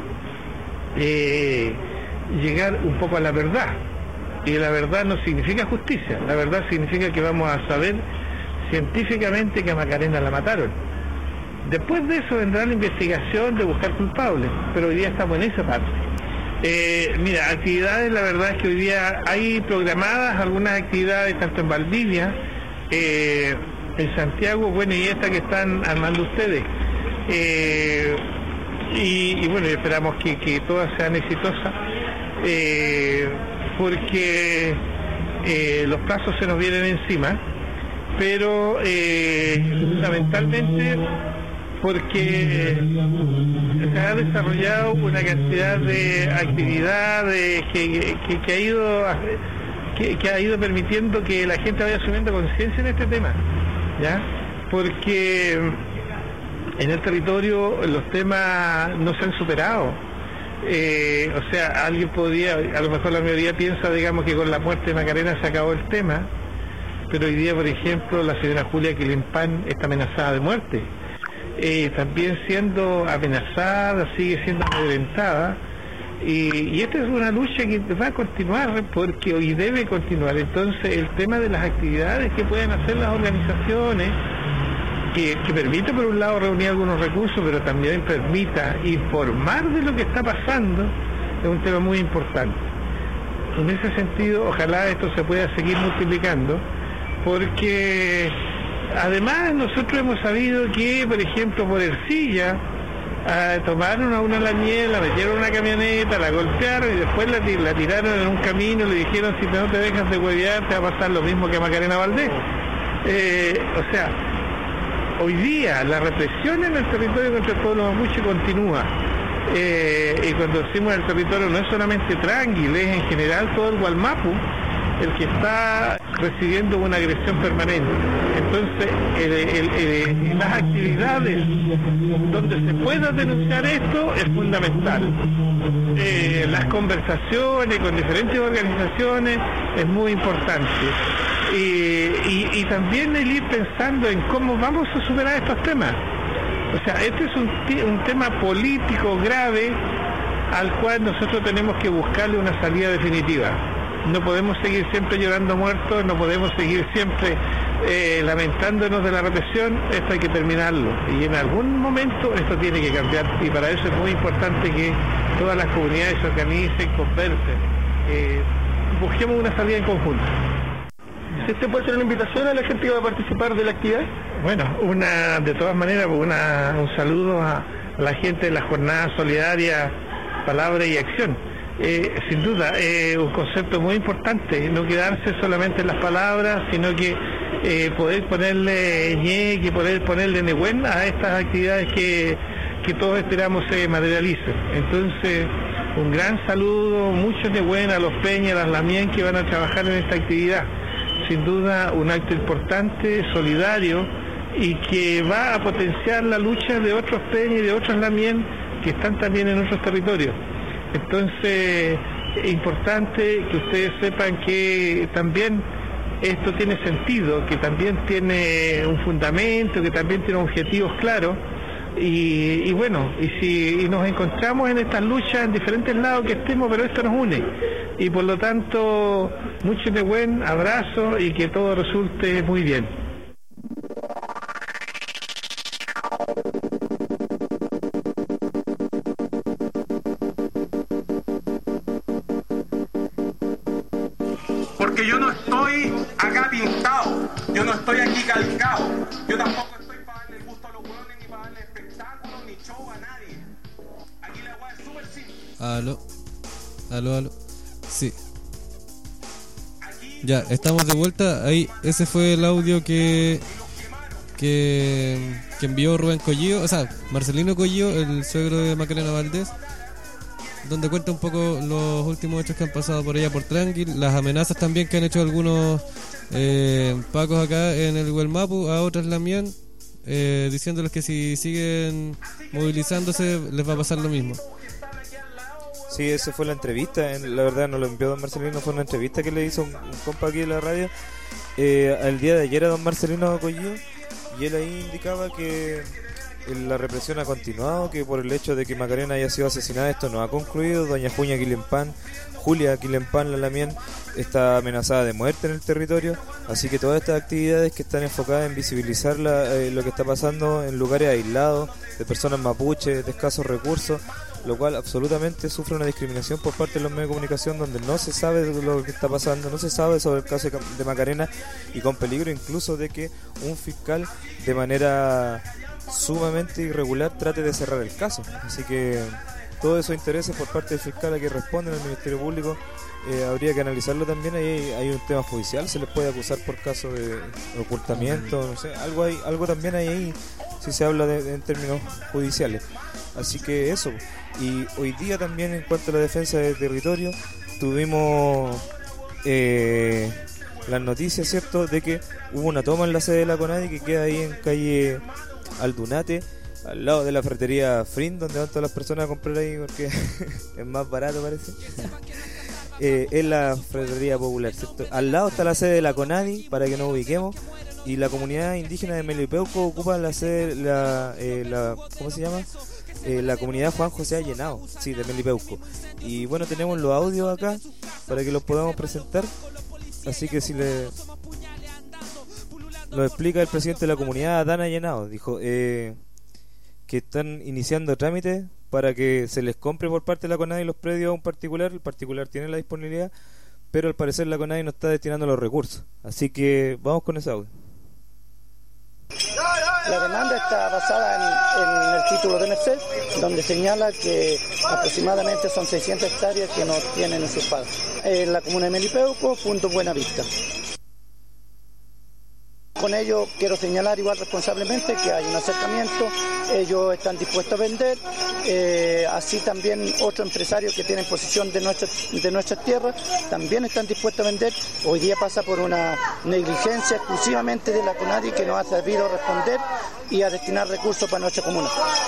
llegar un poco a la verdad. Y la verdad no significa justicia, la verdad significa que vamos a saber científicamente que a Macarena la mataron. Después de eso vendrá la investigación de buscar culpables, pero hoy día estamos en esa parte. Mira, actividades, la verdad es que hoy día hay programadas algunas actividades tanto en Valdivia, en Santiago, bueno, y esta que están armando ustedes. Y bueno, esperamos que todas sean exitosas, porque los plazos se nos vienen encima, pero fundamentalmente porque se ha desarrollado una cantidad de actividades que ha ido permitiendo que la gente vaya asumiendo conciencia en este tema, ¿ya? Porque en el territorio los temas no se han superado. O sea, alguien podría, a lo mejor la mayoría piensa, digamos, que con la muerte de Macarena se acabó el tema, pero hoy día, por ejemplo, la señora Julia Quilimpan está amenazada de muerte. También siendo amenazada, sigue siendo amedrentada, y esta es una lucha que va a continuar, porque hoy debe continuar. Entonces el tema de las actividades que pueden hacer las organizaciones, que permita por un lado reunir algunos recursos, pero también permita informar de lo que está pasando, es un tema muy importante. En ese sentido, ojalá esto se pueda seguir multiplicando, porque además nosotros hemos sabido que, por ejemplo, por Ercilla, tomaron a una Lañel, la metieron en una camioneta, la golpearon y después la tiraron en un camino, le dijeron: si no te dejas de huevear te va a pasar lo mismo que a Macarena Valdés. O sea, hoy día la represión en el territorio contra el pueblo mapuche continúa. Y cuando decimos el territorio no es solamente Tranquil, es en general todo el Gualmapu el que está recibiendo una agresión permanente. Entonces, las actividades donde se pueda denunciar esto es fundamental. Las conversaciones con diferentes organizaciones es muy importante. Y también el ir pensando en cómo vamos a superar estos temas. O sea, este es un tema político grave al cual nosotros tenemos que buscarle una salida definitiva. No podemos seguir siempre llorando muertos, no podemos seguir siempre lamentándonos de la represión. Esto hay que terminarlo, y en algún momento esto tiene que cambiar, y para eso es muy importante que todas las comunidades se organicen, conversen, busquemos una salida en conjunto. Si usted puede hacer una invitación a la gente que va a participar de la actividad. Bueno, de todas maneras, un saludo a la gente de la jornada solidaria, palabra y acción. Sin duda, un concepto muy importante, no quedarse solamente en las palabras, sino que poder ponerle ñeque, poder ponerle nehuen a estas actividades que todos esperamos se materialicen. Entonces, un gran saludo, mucho nehuen a los peñas, a las lamien que van a trabajar en esta actividad. Sin duda, un acto importante, solidario, y que va a potenciar la lucha de otros peñas y de otros lamien que están también en otros territorios. Entonces, es importante que ustedes sepan que también esto tiene sentido, que también tiene un fundamento, que también tiene objetivos claros, y bueno, y nos encontramos en estas luchas en diferentes lados que estemos, pero esto nos une, y por lo tanto, mucho de buen abrazo y que todo resulte muy bien. Porque yo no estoy acá pintado, yo no estoy aquí calcado, yo tampoco estoy para darle el gusto a los hueones, ni para darle espectáculo, ni show a nadie. Aquí la hueá es súper simple. Aló. Sí. Ya, estamos de vuelta. Ahí, ese fue el audio que envió Rubén Collío, o sea, Marcelino Collío, el suegro de Macarena Valdés, donde cuenta un poco los últimos hechos que han pasado por allá por Tranquil, las amenazas también que han hecho algunos pacos acá en el Huelmapu a otras lamien, diciéndoles que si siguen movilizándose les va a pasar lo mismo. Sí, esa fue la entrevista, la verdad no lo envió don Marcelino, fue una entrevista que le hizo un compa aquí en la radio al día de ayer a don Marcelino Collío, y él ahí indicaba que la represión ha continuado, que por el hecho de que Macarena haya sido asesinada esto no ha concluido. Doña Julia Quilempan, la lamien, está amenazada de muerte en el territorio, así que todas estas actividades que están enfocadas en visibilizar lo que está pasando en lugares aislados de personas mapuches de escasos recursos, lo cual absolutamente sufre una discriminación por parte de los medios de comunicación, donde no se sabe de lo que está pasando, no se sabe sobre el caso de Macarena, y con peligro incluso de que un fiscal de manera sumamente irregular trate de cerrar el caso. Así que todos esos intereses por parte del fiscal a que responden al Ministerio Público habría que analizarlo también. Ahí hay un tema judicial, se les puede acusar por caso de ocultamiento, no sé, algo también hay ahí si se habla en términos judiciales. Así que eso. Y hoy día también, en cuanto a la defensa del territorio, tuvimos las noticias, ¿cierto?, de que hubo una toma en la sede de la CONADI que queda ahí en calle Aldunate, al lado de la ferretería Frin, donde van todas las personas a comprar ahí porque es más barato, parece. Es la ferretería popular, ¿cierto? Al lado está la sede de la CONADI, para que nos ubiquemos, y la comunidad indígena de Melipeuco ocupa la sede, ¿cómo se llama? La comunidad Juan José Allenado, sí, de Melipeuco. Y bueno, tenemos los audios acá para que los podamos presentar, así que si lo explica el presidente de la comunidad, Adán Allenado, dijo que están iniciando trámites para que se les compre por parte de la CONADI los predios a un particular. El particular tiene la disponibilidad, pero al parecer la CONADI no está destinando los recursos, así que vamos con ese audio. La demanda está basada en el título de Merced, donde señala que aproximadamente son 600 hectáreas que no tienen usurpadas. En la comuna de Melipeuco, punto Buenavista. Con ello quiero señalar igual responsablemente que hay un acercamiento, ellos están dispuestos a vender, así también otros empresarios que tienen posesión de nuestras tierras también están dispuestos a vender. Hoy día pasa por una negligencia exclusivamente de la CONADI que nos ha servido a responder y a destinar recursos para nuestra comuna.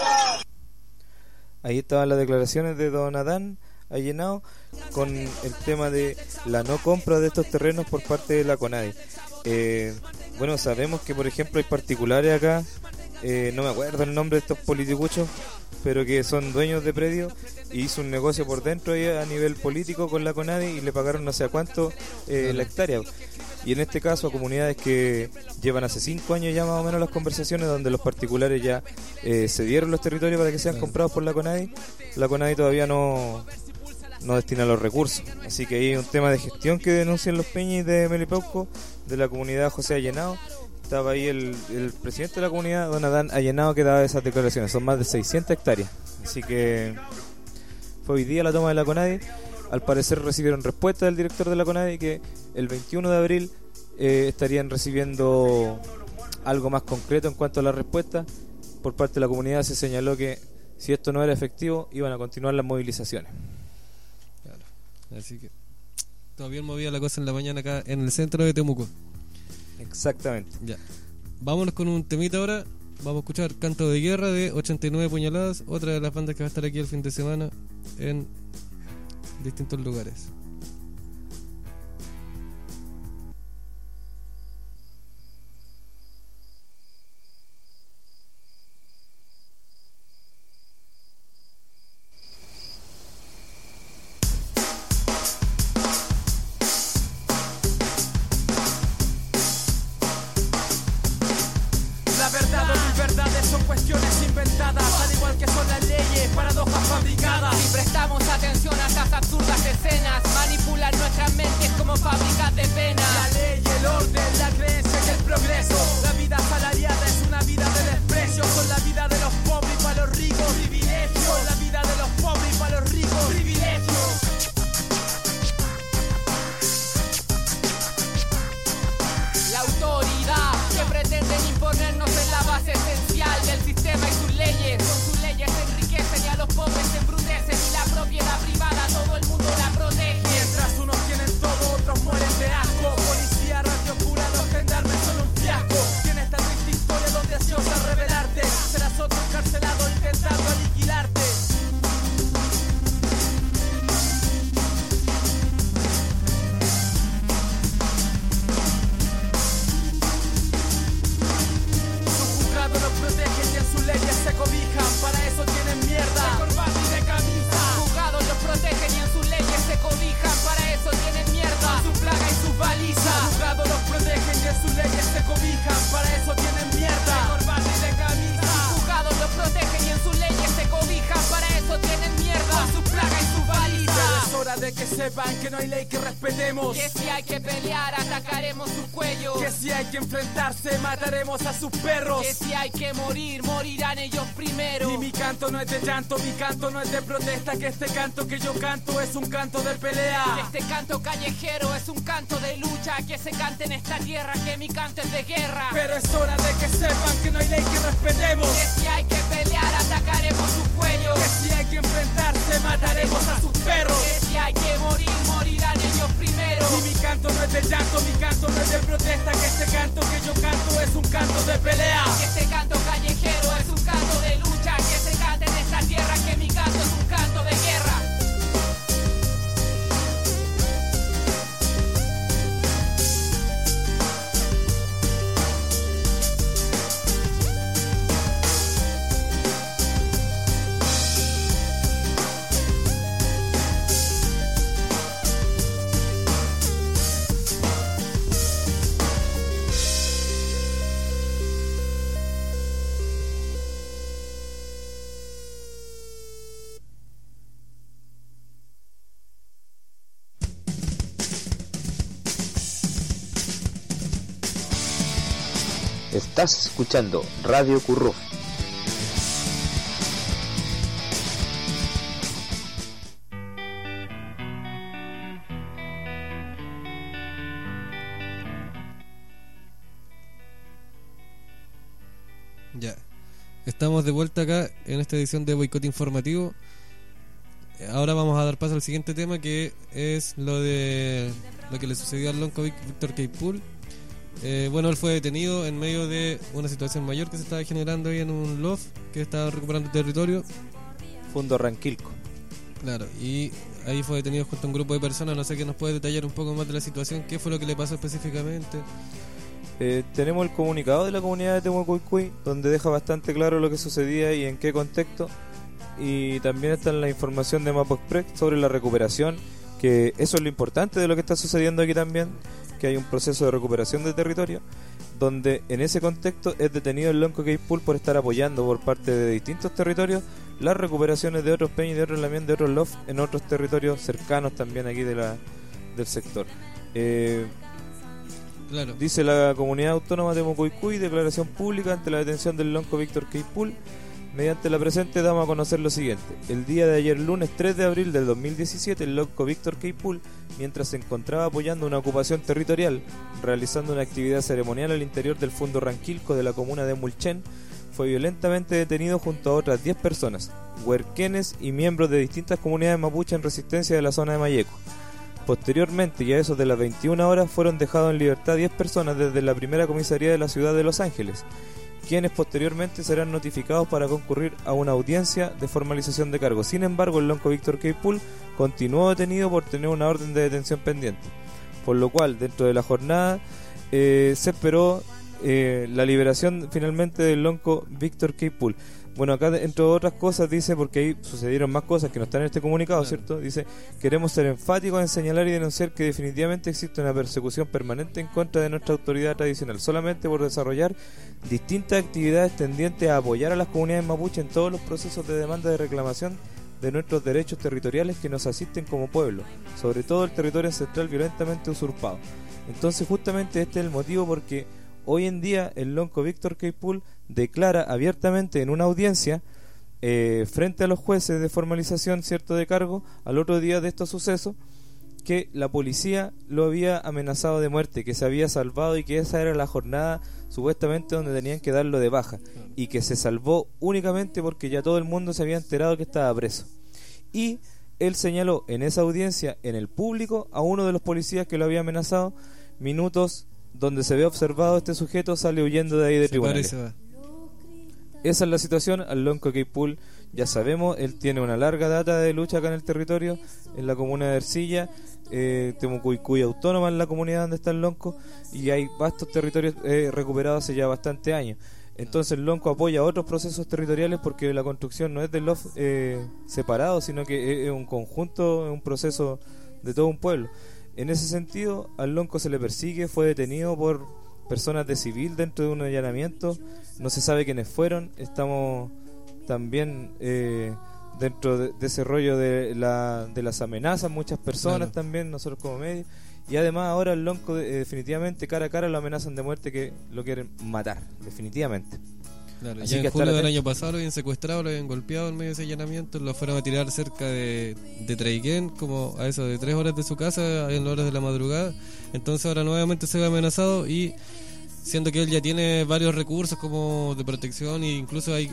Ahí estaban las declaraciones de don Adán Allenado con el tema de la no compra de estos terrenos por parte de la CONADI. Bueno, sabemos que por ejemplo hay particulares acá, no me acuerdo el nombre de estos politicuchos, pero que son dueños de predios y hizo un negocio por dentro ahí a nivel político con la CONADI y le pagaron no sé a cuánto la hectárea. Y en este caso a comunidades que llevan hace 5 años ya más o menos las conversaciones, donde los particulares ya cedieron los territorios para que sean comprados por la CONADI. La CONADI todavía no no destina los recursos. Así que hay un tema de gestión que denuncian los Peñis de Melipeuco, de la comunidad José Allenado. Estaba ahí el presidente de la comunidad, don Adán Allenado, que daba esas declaraciones. Son más de 600 hectáreas. Así que fue hoy día la toma de la CONADI. Al parecer recibieron respuesta del director de la CONADI que el 21 de abril estarían recibiendo algo más concreto en cuanto a la respuesta. Por parte de la comunidad se señaló que si esto no era efectivo, iban a continuar las movilizaciones. Claro. Así que todavía movía la cosa en la mañana acá en el centro de Temuco. Exactamente. Ya. Vámonos con un temita ahora. Vamos a escuchar Canto de Guerra de 89 Puñaladas, otra de las bandas que va a estar aquí el fin de semana en distintos lugares. Mi canto no es de protesta, que este canto que yo canto es un canto de pelea. Que este canto callejero es un canto de lucha, que se cante en esta tierra, que mi canto es de guerra. Pero es hora de que sepan que no hay ley que respetemos. Que si hay que pelear atacaremos su cuello. Que si hay que enfrentarse mataremos a sus perros. Que si hay que morir, morirán ellos primero. Y mi canto no es de llanto, mi canto no es de protesta, que este canto que yo canto es un canto de pelea. Que este canto callejero es un canto de lucha, que se cante en esta tierra, que mi canto es un canto de guerra. Estás escuchando Radio Curruf. Ya, estamos de vuelta acá en esta edición de Boicot Informativo. Ahora vamos a dar paso al siguiente tema, que es lo de lo que le sucedió al lonco Víctor Queipool. Bueno, él fue detenido en medio de una situación mayor que se estaba generando ahí en un loft que estaba recuperando territorio. Fundo Ranquilco. Claro, y ahí fue detenido junto a un grupo de personas. No sé, que nos puede detallar un poco más de la situación, qué fue lo que le pasó específicamente. Tenemos el comunicado de la comunidad de Temucuicui, donde deja bastante claro lo que sucedía y en qué contexto. Y también está la información de Mapo Express sobre la recuperación, que eso es lo importante de lo que está sucediendo aquí también, que hay un proceso de recuperación de territorio, donde en ese contexto es detenido el lonco Queipool por estar apoyando por parte de distintos territorios las recuperaciones de otros peñas y de otros también de otros loft en otros territorios cercanos también aquí del sector. Claro. Dice la comunidad autónoma de Mocoicuy, declaración pública ante la detención del lonco Víctor Queipool. Mediante la presente damos a conocer lo siguiente. El día de ayer, lunes 3 de abril del 2017, el lonco Víctor Queipool, mientras se encontraba apoyando una ocupación territorial, realizando una actividad ceremonial al interior del fondo Ranquilco de la comuna de Mulchen, fue violentamente detenido junto a otras 10 personas, huerquenes y miembros de distintas comunidades mapuche en resistencia de la zona de Mayeco. Posteriormente, y a eso de las 21 horas, fueron dejados en libertad 10 personas desde la primera comisaría de la ciudad de Los Ángeles, quienes posteriormente serán notificados para concurrir a una audiencia de formalización de cargos. Sin embargo, el lonco Víctor Queipool continuó detenido por tener una orden de detención pendiente, por lo cual dentro de la jornada se esperó la liberación finalmente del lonco Víctor Queipool. Bueno, acá entre otras cosas dice, porque ahí sucedieron más cosas que no están en este comunicado, claro, ¿cierto? Dice, queremos ser enfáticos en señalar y denunciar que definitivamente existe una persecución permanente en contra de nuestra autoridad tradicional, solamente por desarrollar distintas actividades tendientes a apoyar a las comunidades mapuche en todos los procesos de demanda de reclamación de nuestros derechos territoriales que nos asisten como pueblo, sobre todo el territorio ancestral violentamente usurpado. Entonces justamente este es el motivo porque hoy en día el lonco Víctor Queipool declara abiertamente en una audiencia frente a los jueces de formalización, cierto, de cargo al otro día de estos sucesos, que la policía lo había amenazado de muerte, que se había salvado y que esa era la jornada supuestamente donde tenían que darlo de baja y que se salvó únicamente porque ya todo el mundo se había enterado que estaba preso. Y él señaló en esa audiencia en el público a uno de los policías que lo había amenazado. Minutos donde se ve observado este sujeto sale huyendo de ahí de tribunales. Esa es la situación. Al lonco Queipool, ya sabemos, él tiene una larga data de lucha acá en el territorio, en la comuna de Ercilla, Temucuicuy autónoma en la comunidad donde está el lonco, y hay vastos territorios recuperados hace ya bastante años. Entonces el lonco apoya otros procesos territoriales porque la construcción no es de loft separado, sino que es un conjunto, es un proceso de todo un pueblo. En ese sentido, al lonco se le persigue, fue detenido por personas de civil dentro de un allanamiento, no se sabe quiénes fueron. Estamos también dentro de ese rollo de las amenazas, muchas personas, claro, también, nosotros como medios, y además ahora el lonco definitivamente cara a cara lo amenazan de muerte, que lo quieren matar, definitivamente. Claro, ya en julio del año pasado lo habían secuestrado, lo habían golpeado en medio de ese allanamiento, lo fueron a tirar cerca de Traiquén, como a eso de 3 horas de su casa, en las horas de la madrugada. Entonces ahora nuevamente se ve amenazado, y siendo que él ya tiene varios recursos como de protección, e incluso hay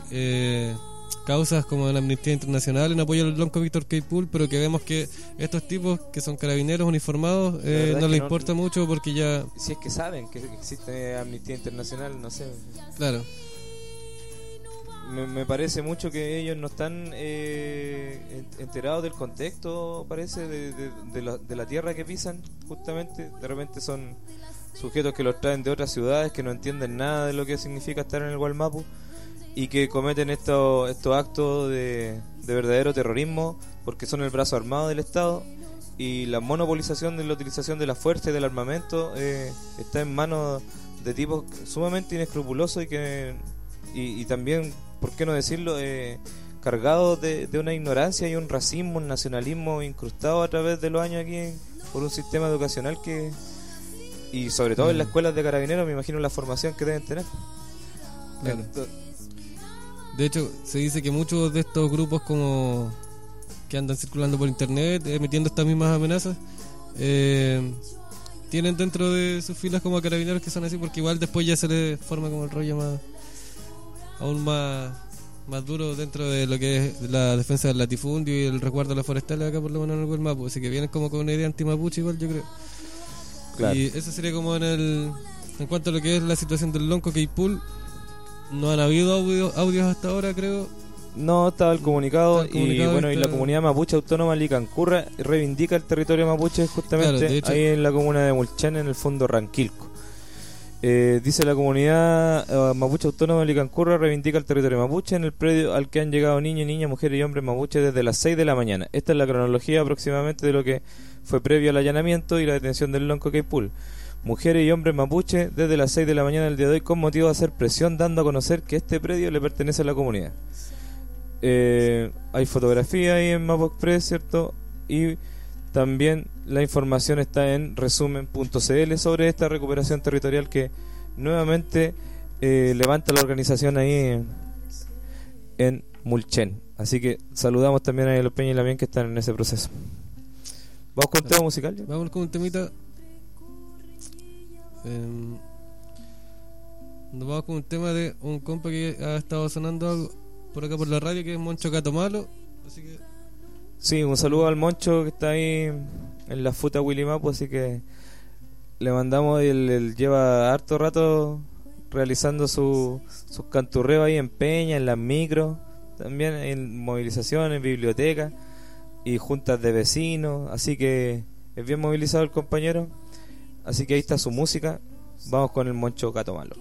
causas como en la Amnistía Internacional en apoyo al lonco Víctor Queipool, pero que vemos que estos tipos que son carabineros uniformados no les importa mucho, porque ya... Si es que saben que existe Amnistía Internacional, no sé. Claro. Me parece mucho que ellos no están enterados del contexto, parece, de la tierra que pisan, justamente. De repente son sujetos que los traen de otras ciudades, que no entienden nada de lo que significa estar en el Gualmapu, y que cometen estos actos de verdadero terrorismo, porque son el brazo armado del Estado, y la monopolización de la utilización de la fuerza y del armamento está en manos de tipos sumamente inescrupulosos y también, ¿por qué no decirlo?, cargados de una ignorancia y un racismo, un nacionalismo incrustado a través de los años aquí por un sistema educacional y sobre todo en las escuelas de carabineros, me imagino la formación que deben tener. Claro. De hecho, se dice que muchos de estos grupos como que andan circulando por internet emitiendo estas mismas amenazas tienen dentro de sus filas como carabineros que son así, porque igual después ya se les forma como el rollo aún más duro dentro de lo que es la defensa del latifundio y el resguardo de las forestales acá por lo menos en el Gualmapu, así que vienen como con una idea anti-mapuche igual, yo creo. Claro. Y eso sería como en cuanto a lo que es la situación del lonco Queipool. No han habido audios hasta ahora, creo. No, estaba el comunicado, y bueno, y la comunidad mapuche autónoma Licancurra reivindica el territorio mapuche justamente, claro, hecho, ahí en la comuna de Mulchen, en el fondo Ranquilco. Dice la comunidad mapuche autónoma de Licancurra reivindica el territorio mapuche en el predio al que han llegado niñas, mujeres y hombres mapuche desde las 6 de la mañana. Esta es la cronología aproximadamente de lo que fue previo al allanamiento y la detención del lonco Queipool. Mujeres y hombres mapuche desde las 6 de la mañana del día de hoy con motivo de hacer presión, dando a conocer que este predio le pertenece a la comunidad. Hay fotografía ahí en Mapu Express, ¿cierto? Y también la información está en resumen.cl sobre esta recuperación territorial que nuevamente levanta la organización ahí en Mulchen. Así que saludamos también a los Peña y la Bien que están en ese proceso. ¿Vamos con un tema musical? ¿Ya? Vamos con un temita. Nos vamos con un tema de un compa que ha estado sonando por acá por la radio, que es Moncho Gato Malo. Así que... Sí, un saludo al Moncho que está ahí en la futa Willy Mapu, así que le mandamos, y él lleva harto rato realizando sus canturreos ahí en Peña, en las micros, también en movilizaciones, en bibliotecas y juntas de vecinos, así que es bien movilizado el compañero, así que ahí está su música. Vamos con el Moncho Gato Malo.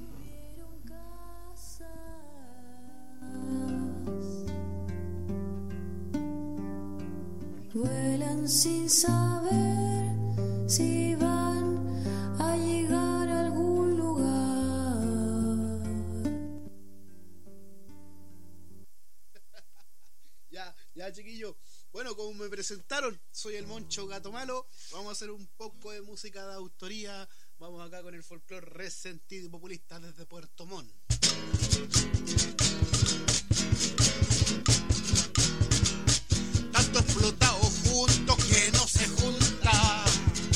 Vuelan sin saber si van a llegar a algún lugar. Ya chiquillos, bueno, como me presentaron, soy el Moncho Gato Malo. Vamos a hacer un poco de música de autoría. Vamos acá con el folclore resentido y populista desde Puerto Montt. Tanto explotado juntos que no se junta,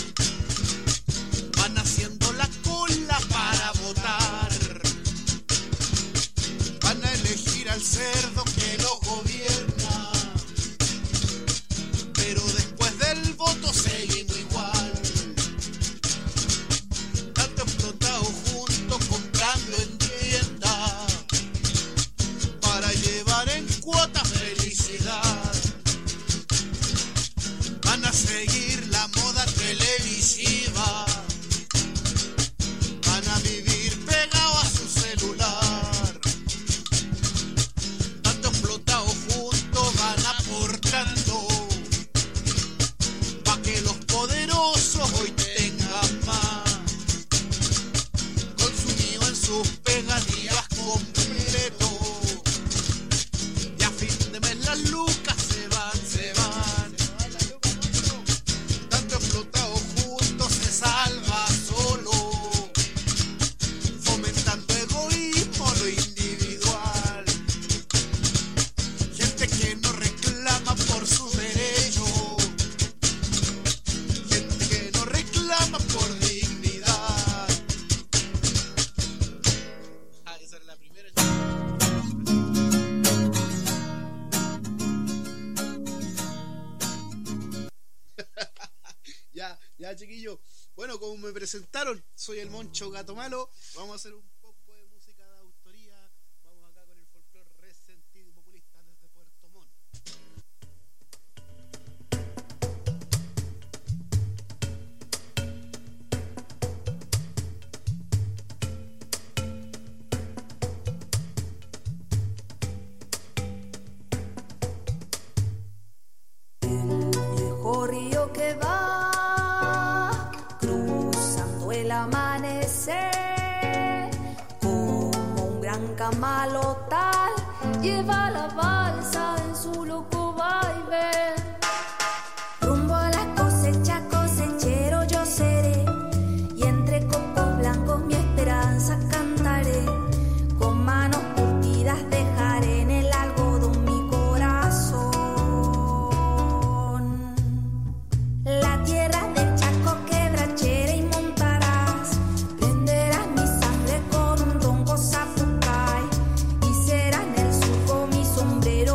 van haciendo la cola para votar, van a elegir al cerdo que los gobierna, pero después del voto seguimos igual. Tanto explotado juntos comprando en tienda para llevar en cuota felicidad. Van a seguir la moda televisiva, van a vivir pegados a su celular. Tanto explotado juntos van aportando pa' que los poderosos hoy tengan más. Consumido en sus pegadillas completos, y a fin de mes las lucas se van. Explotado juntos se salva solo, fomentando egoísmo lo individual. Gente que no reclama por sus derechos, gente que no reclama por dignidad. Esa era la primera. Ya chiquillos, bueno, como me presentaron, soy el Moncho Gato Malo. Vamos a hacer un poco de música de autoría. Vamos acá con el folclore resentido y populista desde Puerto Montt. Viejo río que va cruzando el amanecer, como un gran camalotal lleva la balsa en su loco vaivén. Rumbo a la cosecha, cosechero yo seré, y entre copos blancos mi esperanza cantaré. Con manos curtidas dejaré en el algodón mi corazón. La tierra del Chaco quebrachera y montarás, prenderás mi sangre con un ronco zapucay, y será en el surco mi sombrero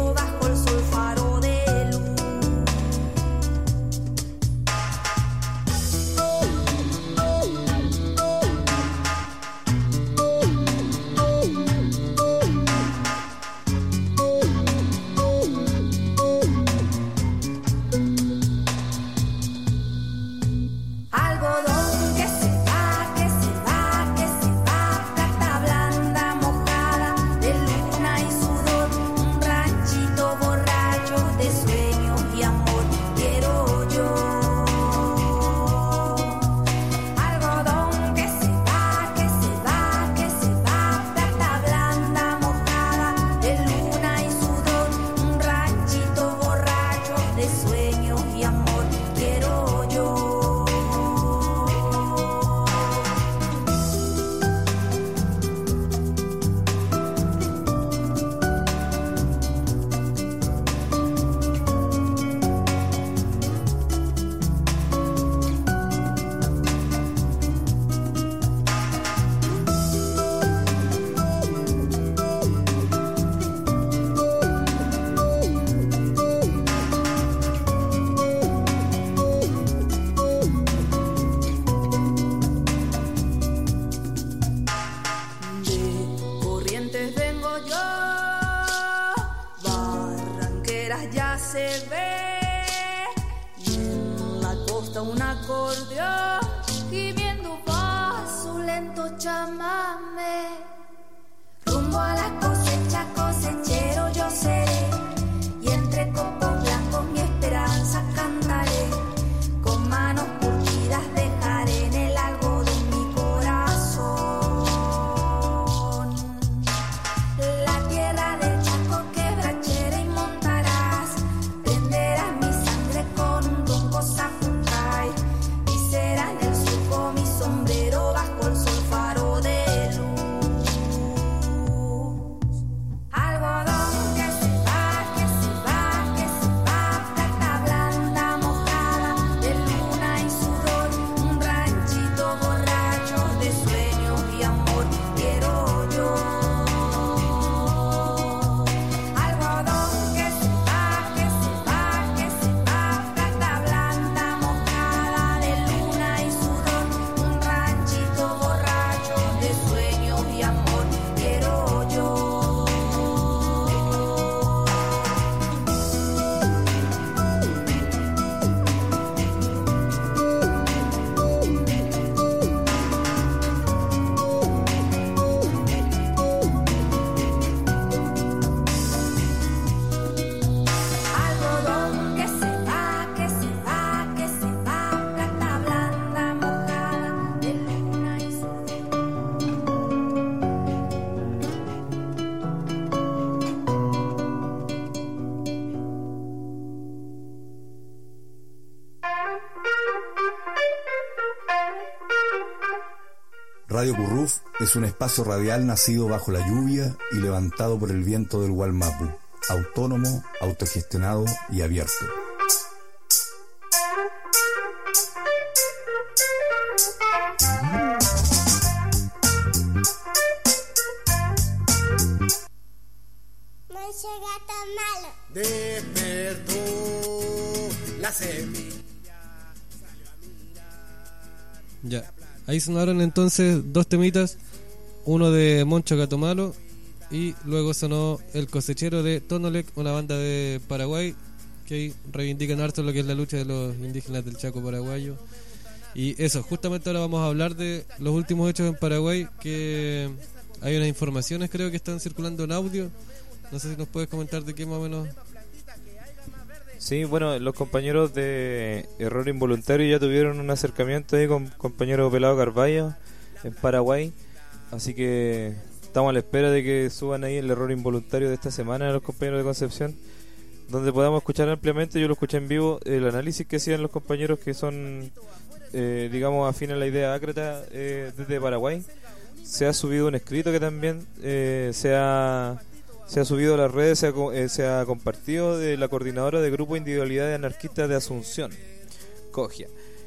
gusta un acordeón, gimiendo va su lento chamame. Rumbo a la cosecha, cosechero yo seré, y entre copos blancos mi esperanza cantaré. Con manos curtidas dejaré en el algodón mi corazón. La tierra del Chaco quebrachera y montarás, prenderás mi sangre con un ronco zapucay, y será en el surco mi sombrero bajo el sol faro de luz. Algodón que se va, que se va, que se va, plata blanda mojada de luna y sudor, un ranchito borracho de sueños y amor, quiero yo. Algodón que se va, que se va, que se va, plata blanda mojada de luna y sudor, un ranchito borracho de sueños y amor, quiero yo. Algodón que se va, que se va, que se va, plata blanda mojada de luna y sudor. Radio Curruf es un espacio radial nacido bajo la lluvia y levantado por el viento del Gualmapu, autónomo, autogestionado y abierto. Moncho gato malo. Despertó la semilla. Ya, ahí sonaron entonces dos temitas, uno de Moncho Gato Malo y luego sonó El Cosechero de Tonolec, una banda de Paraguay que reivindican harto lo que es la lucha de los indígenas del Chaco paraguayo. Y eso, justamente ahora vamos a hablar de los últimos hechos en Paraguay, que hay unas informaciones creo que están circulando en audio. No sé si nos puedes comentar de qué más o menos. Sí, bueno, los compañeros de Error Involuntario ya tuvieron un acercamiento ahí con compañero Pelado Carballo en Paraguay, así que estamos a la espera de que suban ahí el Error Involuntario de esta semana a los compañeros de Concepción, donde podamos escuchar ampliamente. Yo lo escuché en vivo, el análisis que hacían los compañeros que son, digamos, afines a la idea ácrata desde Paraguay. Se ha subido un escrito que también se ha subido a las redes, se ha compartido, de la coordinadora de Grupo Individualidades Anarquistas de Asunción, COGIA,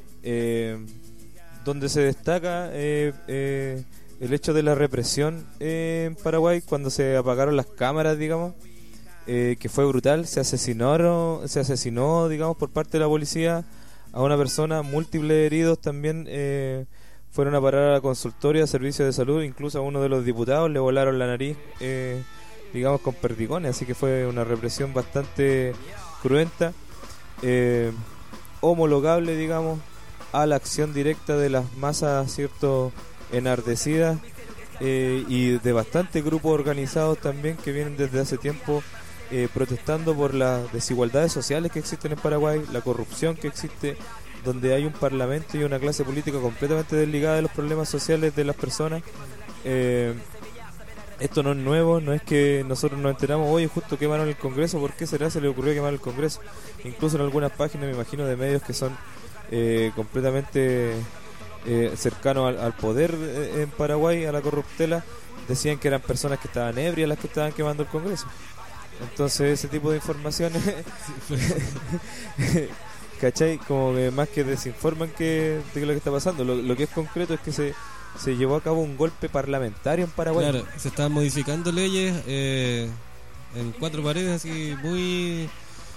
donde se destaca el hecho de la represión en Paraguay cuando se apagaron las cámaras, digamos, que fue brutal. Se asesinó, digamos, por parte de la policía a una persona, múltiples heridos también fueron a parar a la consultoria, servicios de salud, incluso a uno de los diputados le volaron la nariz, digamos, con perdigones, así que fue una represión bastante cruenta, homologable, digamos, a la acción directa de las masas, cierto, enardecidas, y de bastantes grupos organizados también que vienen desde hace tiempo protestando por las desigualdades sociales que existen en Paraguay, la corrupción que existe, donde hay un parlamento y una clase política completamente desligada de los problemas sociales de las personas. Esto no es nuevo, no es que nosotros nos enteramos, oye, justo quemaron el Congreso, ¿por qué será? Se le ocurrió quemar el Congreso. Incluso en algunas páginas, me imagino, de medios que son completamente cercanos al poder en Paraguay, a la corruptela, decían que eran personas que estaban ebrias las que estaban quemando el Congreso. Entonces ese tipo de informaciones ¿cachai? Como que más que desinforman de lo que está pasando. Lo que es concreto es que se llevó a cabo un golpe parlamentario en Paraguay. Claro, se estaban modificando leyes en cuatro paredes, así muy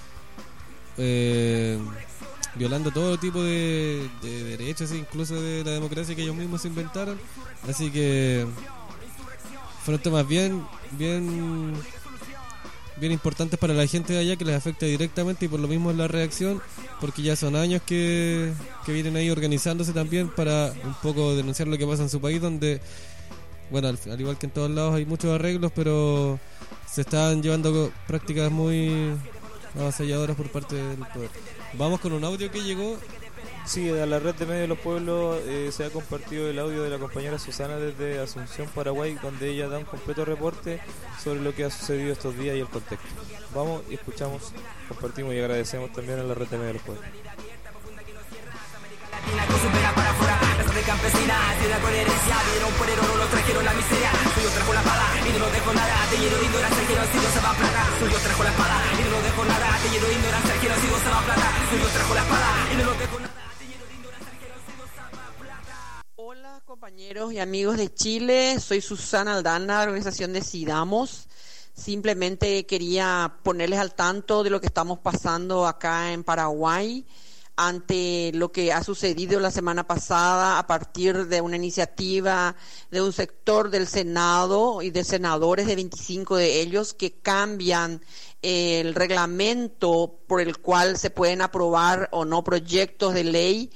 violando todo tipo de derechos, incluso de la democracia que ellos mismos se inventaron. Así que fueron temas bien bien importantes para la gente de allá, que les afecta directamente, y por lo mismo es la reacción, porque ya son años que vienen ahí organizándose también para un poco denunciar lo que pasa en su país, donde, bueno, al igual que en todos lados hay muchos arreglos, pero se están llevando prácticas muy avasalladoras por parte del poder. Vamos con un audio que llegó. Sí, a la red de medios de los pueblos se ha compartido el audio de la compañera Susana desde Asunción, Paraguay, donde ella da un completo reporte sobre lo que ha sucedido estos días y el contexto. Vamos y escuchamos, compartimos y agradecemos también a la red de medios de los pueblos. De campesina, ciudad con herencia, vieron por el oro, los trajeron la miseria. Suyo trajo la espada y no dejo nada, te lleno de ignorancia, el genocidio se va a plata. Suyo trajo la espada y no dejo nada, te lleno de ignorancia, el genocidio se va a plata. Suyo trajo la espada y no dejo nada. Hola compañeros y amigos de Chile, soy Susana Aldana, de la organización Decidamos. Simplemente quería ponerles al tanto de lo que estamos pasando acá en Paraguay ante lo que ha sucedido la semana pasada a partir de una iniciativa de un sector del Senado y de senadores, de 25 de ellos, que cambian el reglamento por el cual se pueden aprobar o no proyectos de ley,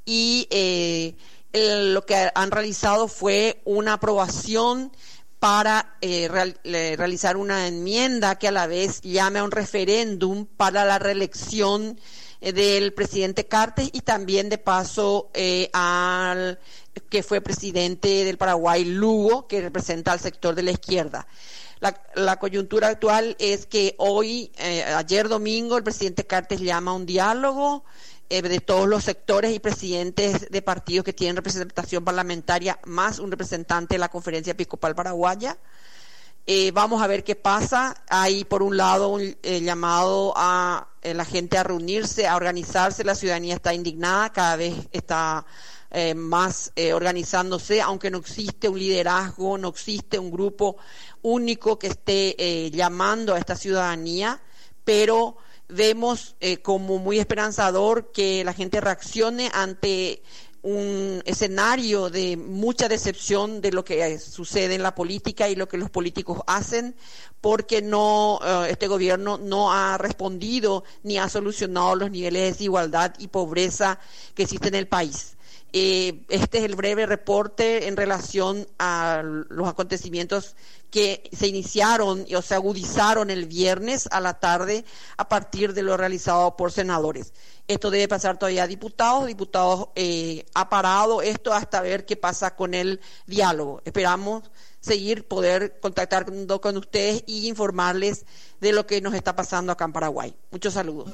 y lo que han realizado fue una aprobación para realizar una enmienda que a la vez llame a un referéndum para la reelección del presidente Cartes, y también de paso al que fue presidente del Paraguay, Lugo, que representa al sector de la izquierda. La coyuntura actual es que hoy, ayer domingo, el presidente Cartes llama a un diálogo de todos los sectores y presidentes de partidos que tienen representación parlamentaria, más un representante de la Conferencia Episcopal Paraguaya. Vamos a ver qué pasa. Hay por un lado un llamado a la gente a reunirse, a organizarse. La ciudadanía está indignada, cada vez está más organizándose, aunque no existe un liderazgo, no existe un grupo único que esté llamando a esta ciudadanía, pero vemos como muy esperanzador que la gente reaccione ante un escenario de mucha decepción de lo que sucede en la política y lo que los políticos hacen, porque este gobierno no ha respondido ni ha solucionado los niveles de desigualdad y pobreza que existen en el país. Este es el breve reporte en relación a los acontecimientos que se iniciaron o se agudizaron el viernes a la tarde a partir de lo realizado por senadores. Esto debe pasar todavía a diputados. Ha parado esto hasta ver qué pasa con el diálogo. Esperamos poder contactar con ustedes y informarles de lo que nos está pasando acá en Paraguay. Muchos saludos.